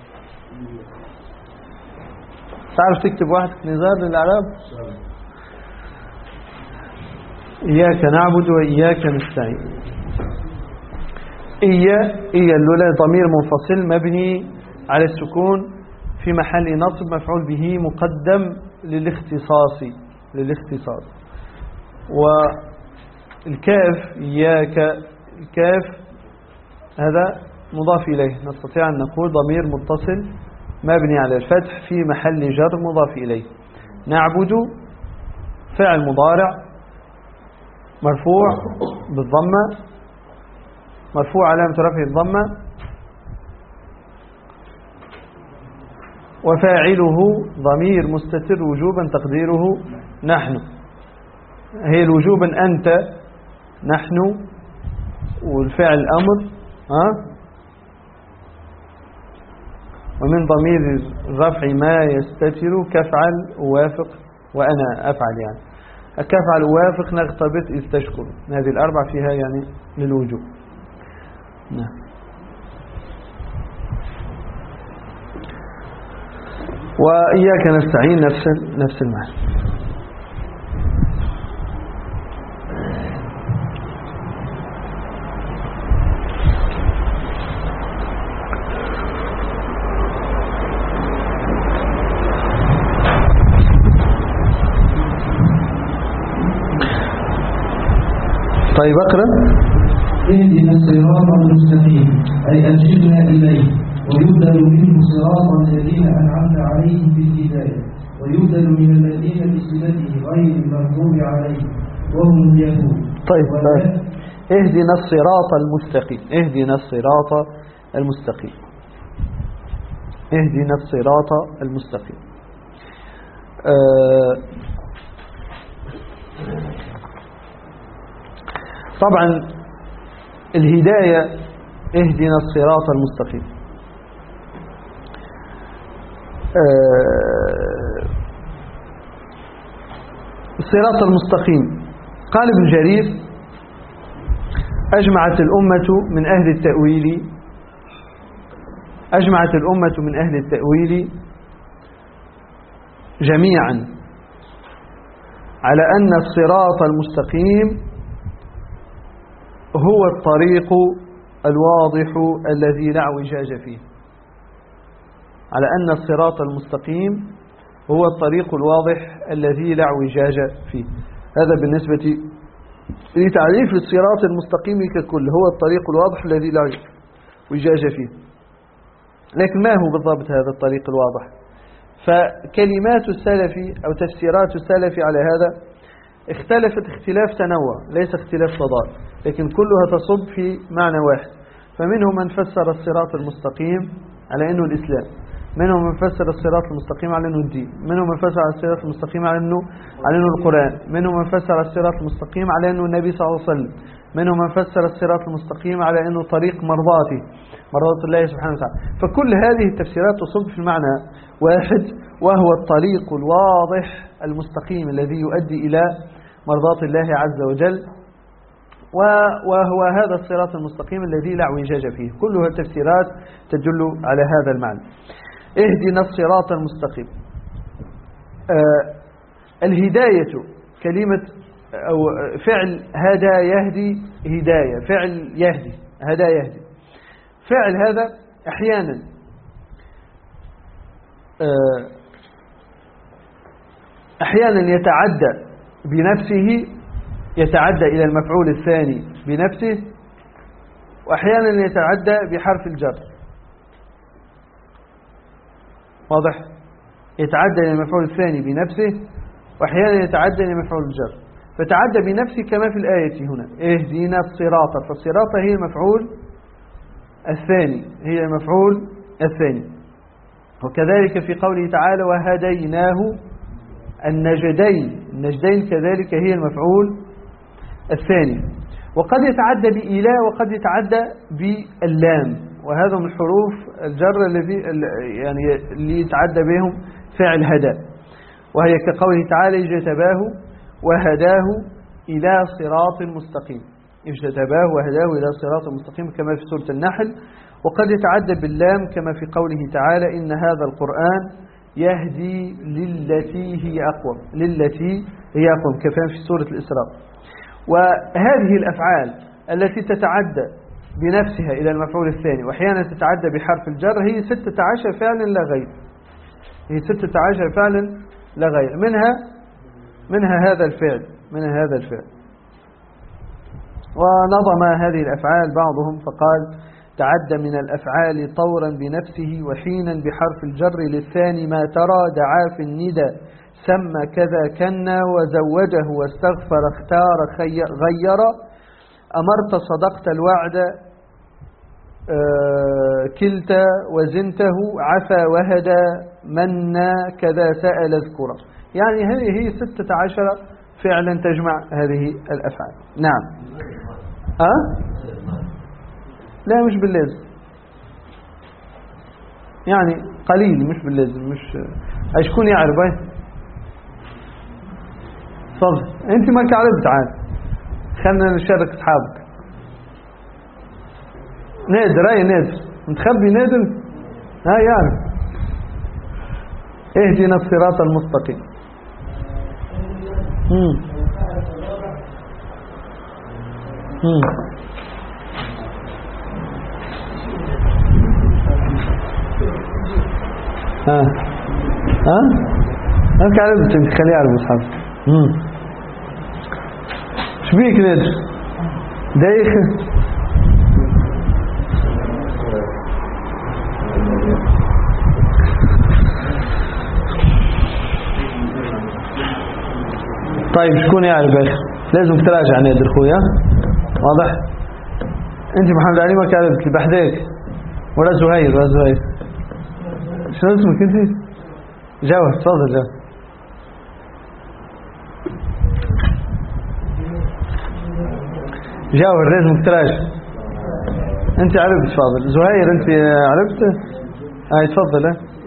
تعرف تكتب واحد نزار للأعراب؟ إياك نعبد وإياك نستعين. إيا اللولا ضمير منفصل مبني على السكون في محل نصب مفعول به مقدم للاختصاص. والكاف إياك الكاف هذا مضاف إليه. نستطيع أن نقول ضمير متصل مبني على الفتح في محل جر مضاف إليه. نعبد فعل مضارع مرفوع بالضمة مرفوع علامة رفعه الضمة وفاعله ضمير مستتر وجوبا تقديره نحن. هي الوجوبا أنت نحن والفعل الأمر ومن ضمير الرفع ما يستتر كفعل ووافق وأنا أفعل يعني كفعل ووافق نغتبط إذ تشكر. هذه الأربع فيها يعني للوجوب. نعم. وإياك نستعين نفس المعنى. طيب اقرأ. اهدنا الصراط المستقيم أي أرشدنا إليه ويبدل منه صراط الذين أنعمت عليهم بالهداية ويبدل من الذين بصفته غير المغضوب عليهم وهم اليهود. طيب اهدنا الصراط المستقيم. اهدنا الصراط المستقيم. اهدنا الصراط المستقيم. طبعا الهداية اهدنا الصراط المستقيم. الصراط المستقيم قال ابن جرير أجمعت الأمة من أهل التأويل جميعا على أن الصراط المستقيم هو الطريق الواضح الذي لا اعوجاج فيه. على أن الصراط المستقيم هو الطريق الواضح الذي لا اعوجاج فيه. هذا بالنسبة لتعريف الصراط المستقيم ككل، هو الطريق الواضح الذي لا اعوجاج فيه. لكن ما هو بالضبط هذا الطريق الواضح؟ فكلمات السلف أو تفسيرات السلف على هذا اختلفت اختلاف تنوع ليس اختلاف تضاد، لكن كلها تصب في معنى واحد. فمنهم من فسر الصراط المستقيم على أنه الإسلام، منهم من فسر الصراط المستقيم على أنه الدين، منهم من فسر الصراط المستقيم على أنه القرآن، منهم من فسر الصراط المستقيم على أنه النبي صلى الله عليه وسلم، منهم من فسر الصراط المستقيم على أنه طريق مرضاة الله سبحانه وتعالى. فكل هذه التفسيرات تصب في المعنى واحد، وهو الطريق الواضح المستقيم الذي يؤدي إلى مرضاة الله عز وجل وهو هذا الصراط المستقيم الذي لا اعوجاج فيه. كلها تفسيرات تدل على هذا المعنى. اهدنا الصراط المستقيم. الهداية كلمة أو فعل هدى يهدي، هداية فعل يهدي، هدى يهدي. فعل هذا أحيانا يتعدى بنفسه، يتعدى إلى المفعول الثاني بنفسه، وأحيانا يتعدى بحرف الجر. واضح؟ يتعدى إلى المفعول الثاني بنفسه، وأحيانا يتعدى إلى مفعول الجر. فتعدى بنفسه كما في الآية هنا، اهدنا الصراط، فالصراط هي المفعول الثاني، هي المفعول الثاني. وكذلك في قوله تعالى وهديناه النجدين، النجدين كذلك هي المفعول الثاني. وقد يتعدى بإله وقد يتعدى باللام، وهذا من حروف الجر اللي يتعدى بهم فعل هدى، وهي كقوله تعالى اجتباه وهداه إلى صراط مستقيم، اجتباه وهداه إلى صراط مستقيم كما في سورة النحل. وقد يتعدى باللام كما في قوله تعالى إن هذا القرآن يهدي للتي هي أقوم، للتي هي أقوم كما في سورة الإسراء. وهذه الأفعال التي تتعدى بنفسها إلى المفعول الثاني وأحيانا تتعدى بحرف الجر هي 16 فعلا لا غير، هي 16 فعلا لا غير، منها هذا الفعل، منها هذا الفعل. ونظم هذه الأفعال بعضهم فقال تعدى من الأفعال طورا بنفسه وحينا بحرف الجر للثاني ما ترى دعا في الندى سمى كذا كنا وزوجه واستغفر اختار غير أمرت صدقت الوعد كلتا وزنته عفا وهدى منا كذا سأل اذكرا. يعني هذه هي 16 فعلا تجمع هذه الأفعال. نعم. لا مش باللازم، يعني قليل مش باللازم، مش أشكون يعرف. صدق انت ما كعرف، تعال خلنا نشارك اصحابك. نادر، اي نادر متخبي نادر، ها يعرف. اهدنا الصراط المستقيم. انت عرفت، انت خليه يعرف اصحابك. شبيك نادر دايخ؟ طيب شكون يعرف يا اخي؟ لازم تراجع نادر خويا، واضح؟ انت محمد علي ما كعرفت بحذاك، ولا زهير، ولا زهير. شنو اسمك انت؟ جاوب، تفضل جاوب. جاوب، لازم تراجع. انت عرفت، تفضل. زهير انت عرفت؟ هاي تفضل.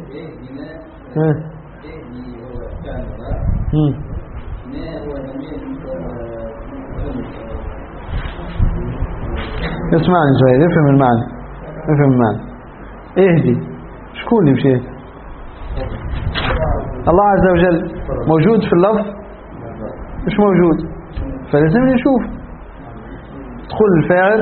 اسمعني زهير، افهم المعنى، افهم المعنى. اهدي شكون اللي مشيت؟ الله عز وجل موجود في اللفظ؟ مش موجود، فلازم نشوف. تدخل الفاعل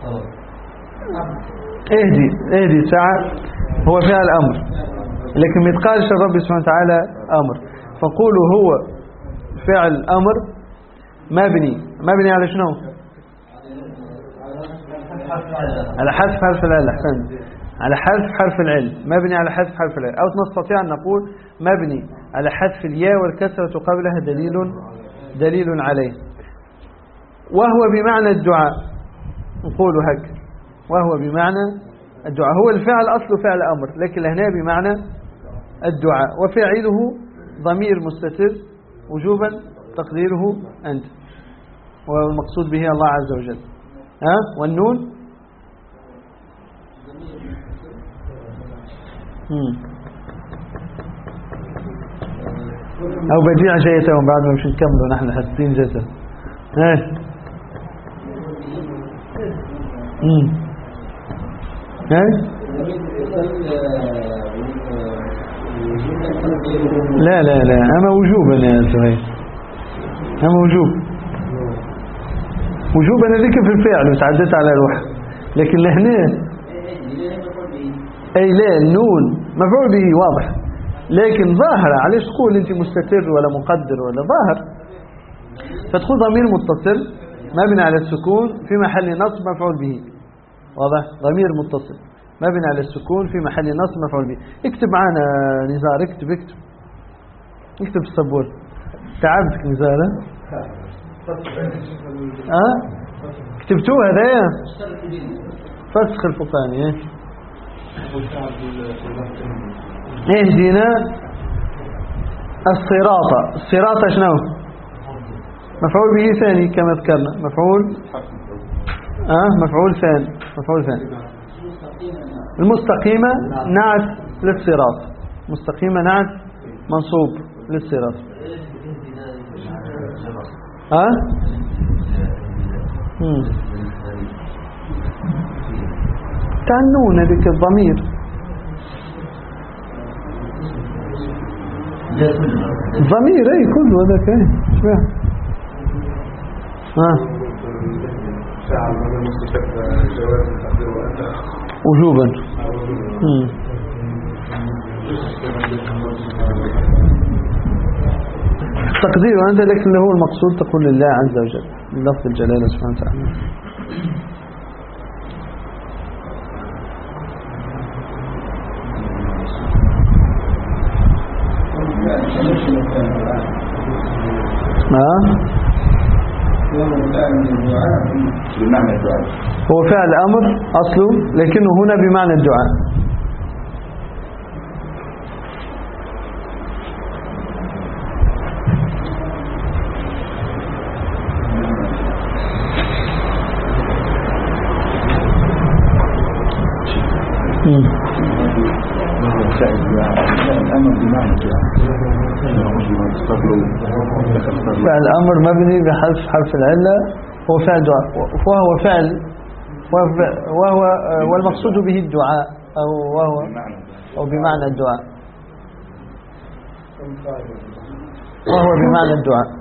اهدي ساعة هو فعل أمر، لكن ما يتقالش الرب سبحانه وتعالى أمر، فنقوله هو فعل أمر مبني على شنو؟ على حذف حرف العلة. أحسنت، على حذف حرف العلة، مبني على حذف حرف العلة. أو نستطيع أن نقول مبني على حذف الياء والكسرة قبلها دليل عليه. وهو بمعنى الدعاء، نقول هكذا، وهو بمعنى الدعاء. هو الفعل أصله فعل أمر، لكن هنا بمعنى الدعاء، وفاعله ضمير مستتر وجوبا تقديره أنت، والمقصود به الله عز وجل. والنون أو بديع جيتهم بعد ما مش نكملوا نحن حاسين جيتهم. لا لا لا، أما وجوبا يا سهيل، أما وجوبا هذيك في الفعل وتعديت على الوحد، لكن لهنا أي لا النون مفعول به واضح، لكن ظاهرة. عليش تقول أنت مستتر ولا مقدر ولا ظاهر؟ فتقول ضمير متصل مبني على السكون في محل نصب مفعول به. واضح؟ ضمير متصل مبني على السكون في محل نصب مفعول به. اكتب معنا نزار، اكتب السبورة. تعبتك نزار؟ كتبتوه هذايا فسخ الفقاني. اهدنا الصراط شنو؟ مفعول به ثاني كما ذكرنا، مفعول ثاني. المستقيمة نعت للصراط، مستقيمة نعت منصوب للصراط. تعنون هذيك الضمير اي كله هذاك وجوبا. تقدير أنت، لكن اللي هو المقصود تقول لله عز وجل لفظ الجلالة سبحانه وتعالى. هو فعل أمر أصله، لكنه هنا بمعنى الدعاء. فعل الأمر مبني بحذف حرف العلة، هو فعل دعاء، وهو فعل والمقصود به الدعاء أو بمعنى الدعاء، وهو بمعنى الدعاء.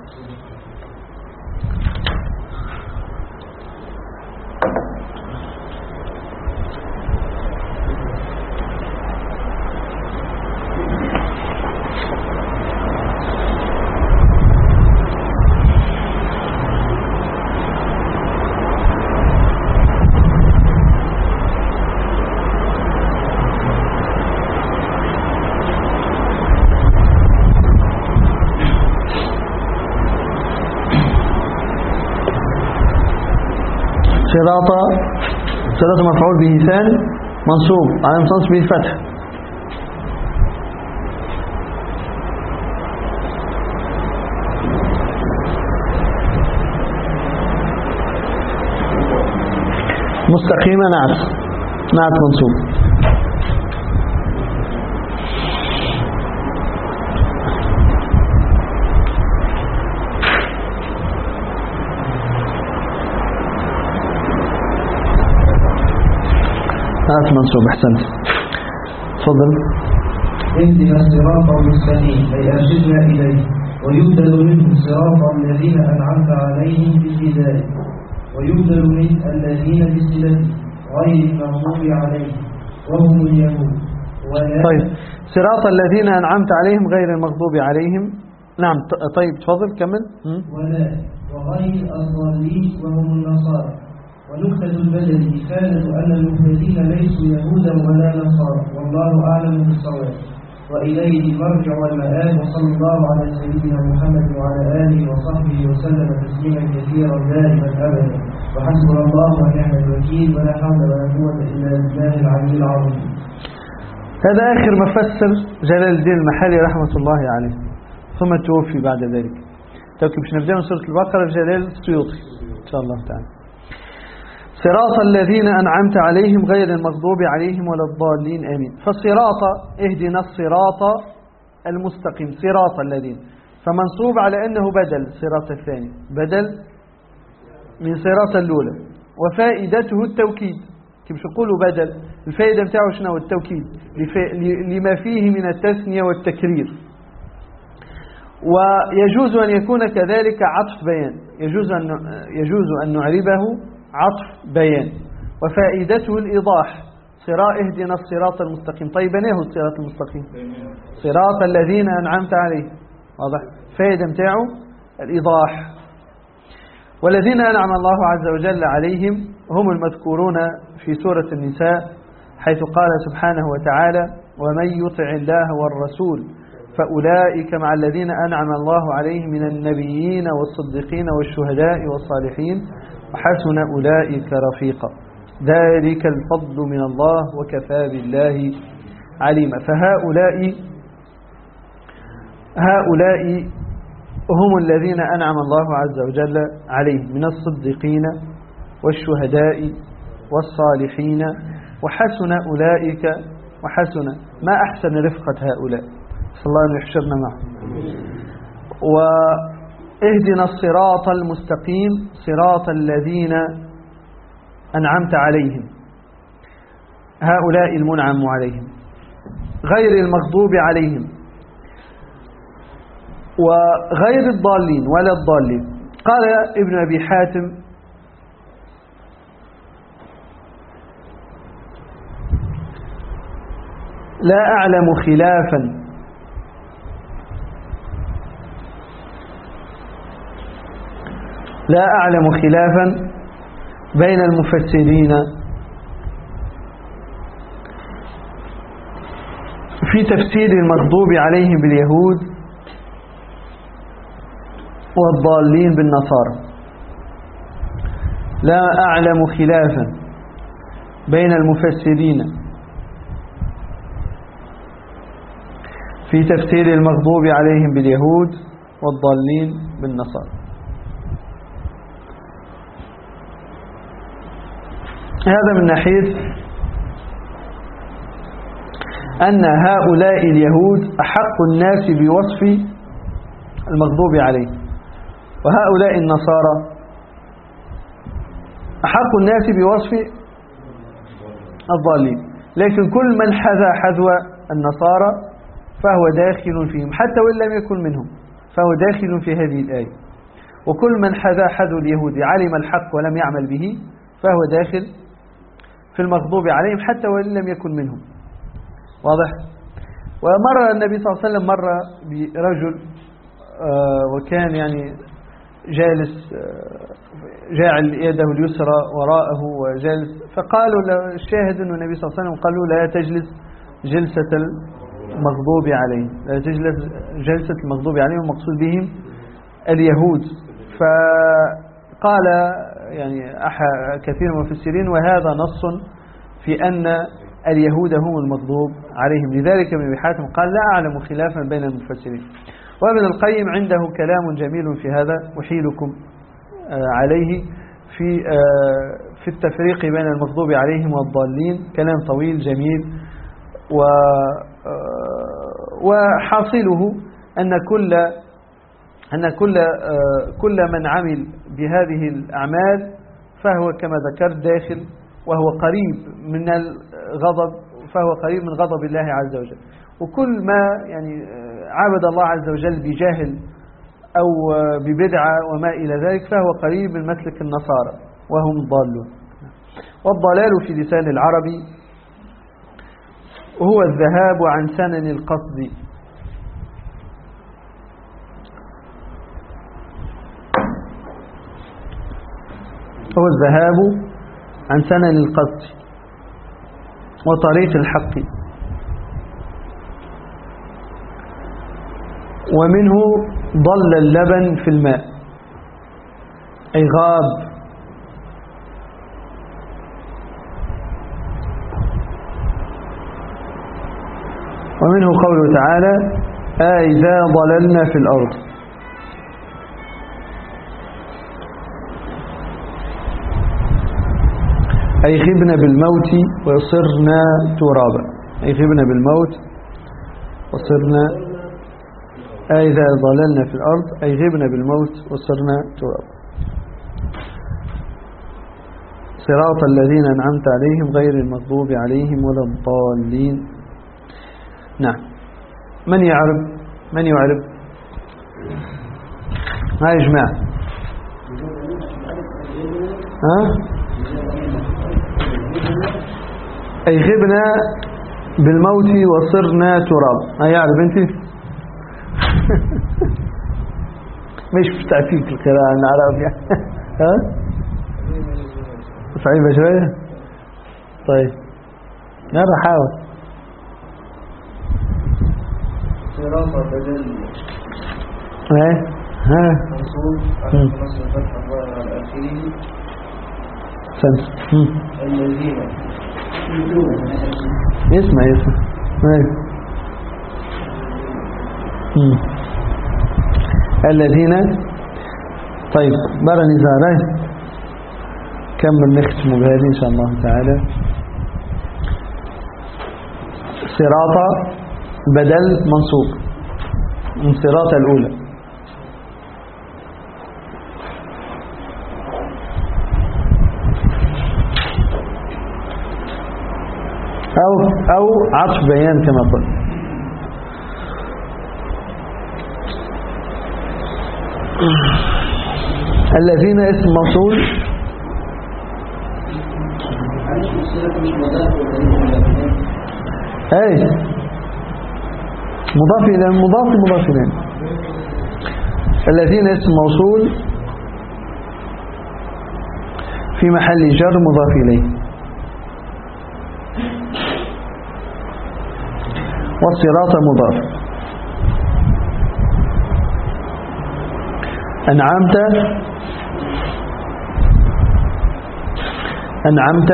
صراط مفعول به ثاني منصوب على نصب الفتح. مستقيمة نعت منصوب. منصوب. احسنت. تفضل. اهدنا الصراط المستقيم أي أرشدنا إليه، ويبدل منه صراط الذين أنعمت عليهم بالهداية، ويبدل من الذين بالصلة غير المغضوب عليهم وهم اليهود. طيب، صراط الذين أنعمت عليهم غير المغضوب عليهم. نعم. طيب تفضل كمل. وغير الضالين وهم النصارى. ونكتة البدل إفادة أن المهتدين ليسوا يهودا ولا نصارى، والله أعلم بالصواب، وإليه المرجع والمآب. وصلى الله على سيدنا محمد وعلى آله وصحبه وسلم تسليما كثيرا دائما أبدا، وحسبنا الله ونعم الوكيل، ولا حول ولا قوة إلا بالله العلي العظيم. هذا آخر ما فسر جلال الدين المحلي رحمة الله عليه، ثم توفي بعد ذلك. توكي باش نبدأ من سورة البقرة جلال السيوطي إن شاء الله تعالى. صراط الذين أنعمت عليهم غير المغضوب عليهم ولا الضالين آمين. فالصراط اهدنا الصراط المستقيم، صراط الذين، فمنصوب على أنه بدل صراط الثاني، بدل من صراط الأولى، وفائدته التوكيد. كيف نقولوا بدل الفائدة متاعه شنو؟ التوكيد لما فيه من التثنية والتكرير. ويجوز أن يكون كذلك عطف بيان، يجوز أن نعربه عطف بيان. وفائدته الإيضاح، اهدنا الصراط المستقيم. طيب ما هو الصراط المستقيم؟ صراط الذين أنعمت عليهم. واضح؟ فائدة متاعه الإيضاح. والذين أنعم الله عز وجل عليهم هم المذكورون في سورة النساء، حيث قال سبحانه وتعالى: ومن يطع الله والرسول فأولئك مع الذين أنعم الله عليهم من النبيين والصديقين والشهداء والصالحين وحسن أولئك رفيقا ذلك الفضل من الله وكفى بالله عليما. هؤلاء هم الذين أنعم الله عز وجل عليهم من الصديقين والشهداء والصالحين وحسن أولئك. وحسن ما أحسن رفقة هؤلاء، صلى الله أن يحشرنا معه. واهدنا الصراط المستقيم صراط الذين أنعمت عليهم، هؤلاء المنعم عليهم غير المغضوب عليهم وغير الضالين ولا الضالين. قال ابن أبي حاتم: لا أعلم خلافا بين المفسرين في تفسير المغضوب عليهم باليهود والضالين بالنصارى. لا أعلم خلافا بين المفسرين في تفسير المغضوب عليهم باليهود والضالين بالنصارى. هذا من ناحية أن هؤلاء اليهود أحق الناس بوصف المغضوب عليهم، وهؤلاء النصارى أحق الناس بوصف الضالين. لكن كل من حذو النصارى فهو داخل فيهم حتى وإن لم يكن منهم، فهو داخل في هذه الآية. وكل من حذو اليهود علم الحق ولم يعمل به فهو داخل في المغضوب عليهم حتى وإن لم يكن منهم. واضح؟ ومر النبي صلى الله عليه وسلم مر برجل وكان يعني جالس جاعل يده اليسرى وراءه وجالس، فقالوا الشاهد أن النبي صلى الله عليه وسلم قالوا: لا تجلس جلسة المغضوب عليهم، لا تجلس جلسة المغضوب عليهم، المقصود بهم اليهود. فقال يعني كثير من المفسرين: وهذا نص في أن اليهود هم المغضوب عليهم. لذلك ابن أبي حاتم قال: لا أعلم خلافا بين المفسرين. وابن القيم عنده كلام جميل في هذا أحيلكم عليه في التفريق بين المغضوب عليهم والضالين، كلام طويل جميل. وحاصله أن كل من عمل بهذه الأعمال فهو كما ذكرت داخل، وهو قريب من الغضب، فهو قريب من غضب الله عز وجل. وكل ما يعني عبد الله عز وجل بجهل أو ببدعة وما إلى ذلك فهو قريب من مسلك النصارى وهم ضالون. والضلال في لسان العربي هو الذهاب عن سنن القصد، هو الذهاب عن سنن القصد وطريق الحق. ومنه ضل اللبن في الماء أي غاب. ومنه قوله تعالى: إذا ضللنا في الأرض. أي غبنا بالموت وصرنا ترابا، أي غبنا بالموت وصرنا. إذا ضللنا في الأرض أي غبنا بالموت وصرنا ترابا. صراط الذين أنعمت عليهم غير المغضوب عليهم ولا الضالين. نعم. من يعرب ها يا جماعة؟ أي غبنا بالموت وصرنا تراب. ها يعرف أنت؟ مش بتعطيك القراءة العربية. ها صعيبة شوية. طيب يلا حاول. صراط بدل منصوب على نصب فتح الظاهر على آخره. الذين اسمع الذين. طيب برا نزاري كمل نختم بهذه إن شاء الله تعالى. صراط بدل منصوب من صراط الأولى أو عطف بيان كما قلت. الذين اسم موصول أي مضاف إلى مضاف إليه. الذين اسم موصول في محل جر مضاف إليه. والصراط مضاف. أنعمت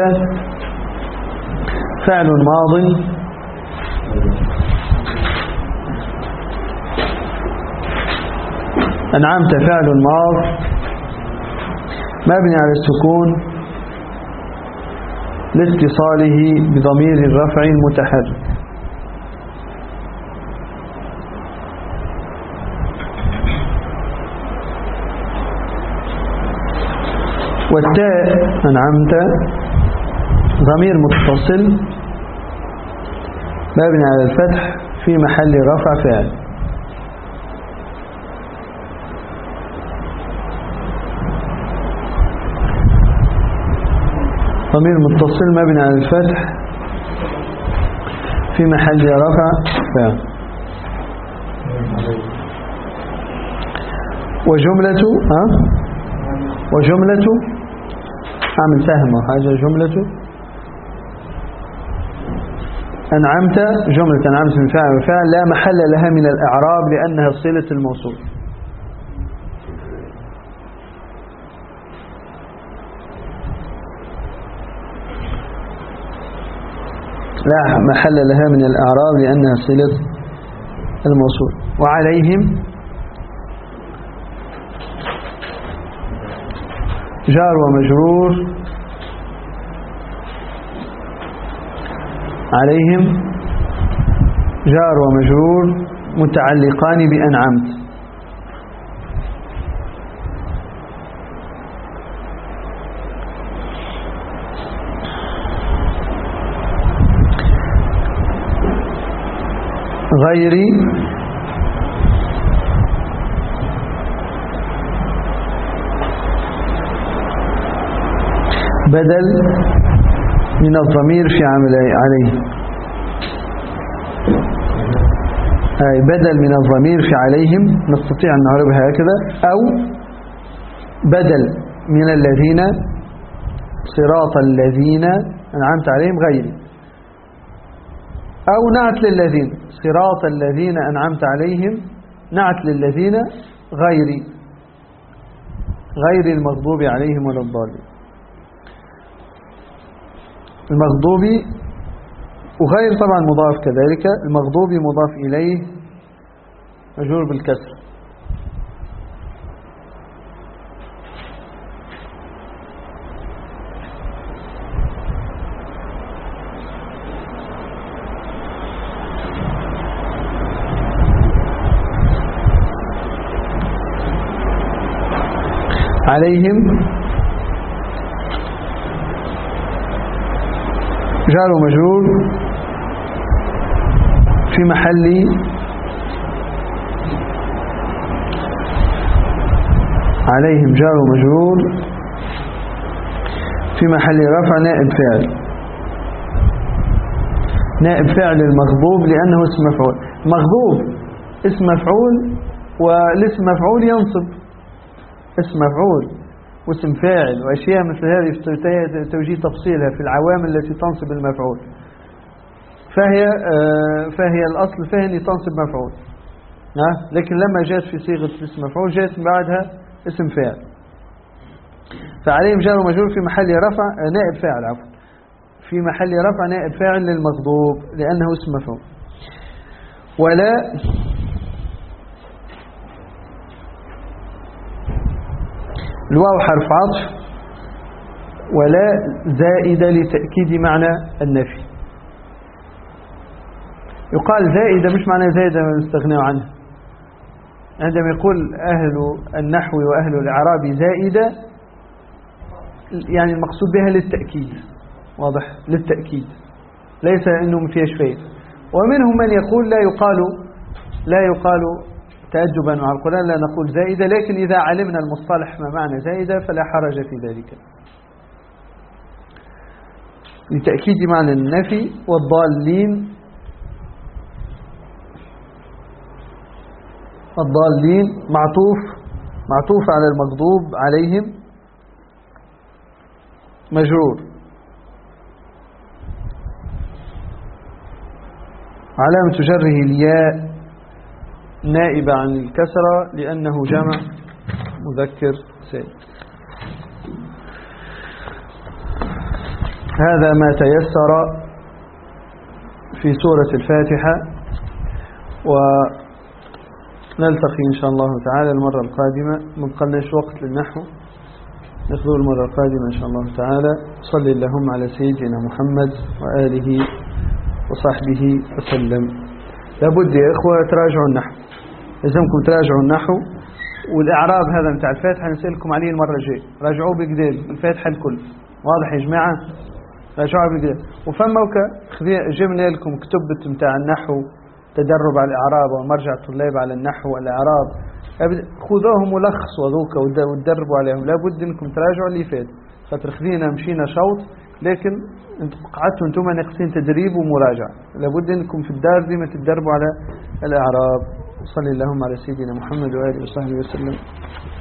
فعل ماض أنعمت فعل ماض مبني على السكون لاتصاله بضمير الرفع المتحرك. والتاء أنعمت ضمير متصل مبني على الفتح في محل رفع فاعل. ضمير متصل مبني على الفتح في محل رفع فاعل. وجملة أعمل سهم وحاجة. جملة أنعمت جملة أنعمت من فاعل وفاعل لا محل لها من الإعراب لأنها صلة الموصول. لا محل لها من الإعراب لأنها صلة الموصول. وعليهم جار ومجرور. عليهم جار ومجرور متعلقان بأنعمت. غيري بدل من الضمير في عمل عليه. أي بدل من الضمير في عليهم نستطيع أن نعربها هكذا. أو بدل من الذين صراط الذين أنعمت عليهم غيري. أو نعت للذين صراط الذين أنعمت عليهم نعت للذين غير المغضوب عليهم ولا الضالين. المغضوب وغير طبعا مضاف كذلك. المغضوب مضاف إليه مجرور بالكسر. عليهم جار ومجرور في محل عليهم جار ومجرور في محل رفع نائب فاعل. نائب فاعل المغضوب لأنه اسم مفعول. مغضوب اسم مفعول، والاسم مفعول ينصب اسم مفعول واسم فاعل وأشياء مثل هذه في توجيه تفصيلها في العوامل التي تنصب المفعول. فهي الأصل فهي أن تنصب مفعول، لكن لما جاءت في صيغة اسم مفعول جاءت بعدها اسم فاعل. فعليهم جار ومجرور في محل رفع نائب فاعل، عفوا، في محل رفع نائب فاعل للمغضوب لأنه اسم مفعول. ولا الواو حرف عطف، ولا زائدة لتأكيد معنى النفي. يقال زائدة مش معنى زائدة نستغنى عنها. عندما يقول أهل النحو وأهل الإعراب زائدة يعني المقصود بها للتأكيد، واضح، للتأكيد، ليس إنه ما فيهاش فايدة. ومنهم من يقول لا يقال تأدبا مع القرآن لا نقول زائدة، لكن إذا علمنا المصطلح ما معنى زائدة فلا حرج في ذلك لتأكيد معنى النفي. والضالين معطوف على المغضوب عليهم مجرور، علامة جره الياء نائبة عن الكسرة لأنه جمع مذكر سالم. هذا ما تيسر في سورة الفاتحة، ونلتقي إن شاء الله تعالى المرة القادمة. ما بقلناش وقت للنحو، نخذوا المرة القادمة إن شاء الله تعالى. صل اللهم على سيدنا محمد وآله وصحبه وسلم. لابد يا إخوة تراجعوا النحو، لازمكم تراجعوا النحو. والإعراب هذا متاع الفاتحة نسألكم عليه المرة الجاية، راجعوه بكذاب الفاتحة الكل، واضح يا جماعة؟ راجعوه بكذاب. وفموك جبنا لكم كتب متاع النحو، تدرب على الإعراب ومرجع الطلاب على النحو والإعراب، خذوهم ملخص وذوك وتدربوا عليهم. لابد انكم تراجعوا اللي فات، خاطر خذينا مشينا شوط، لكن قعدتوا انتم ناقصين تدريب ومراجعة. لابد انكم في الدار ديما تتدربوا على الإعراب. صلى اللهم على سيدنا محمد وآله وصحبه وسلم.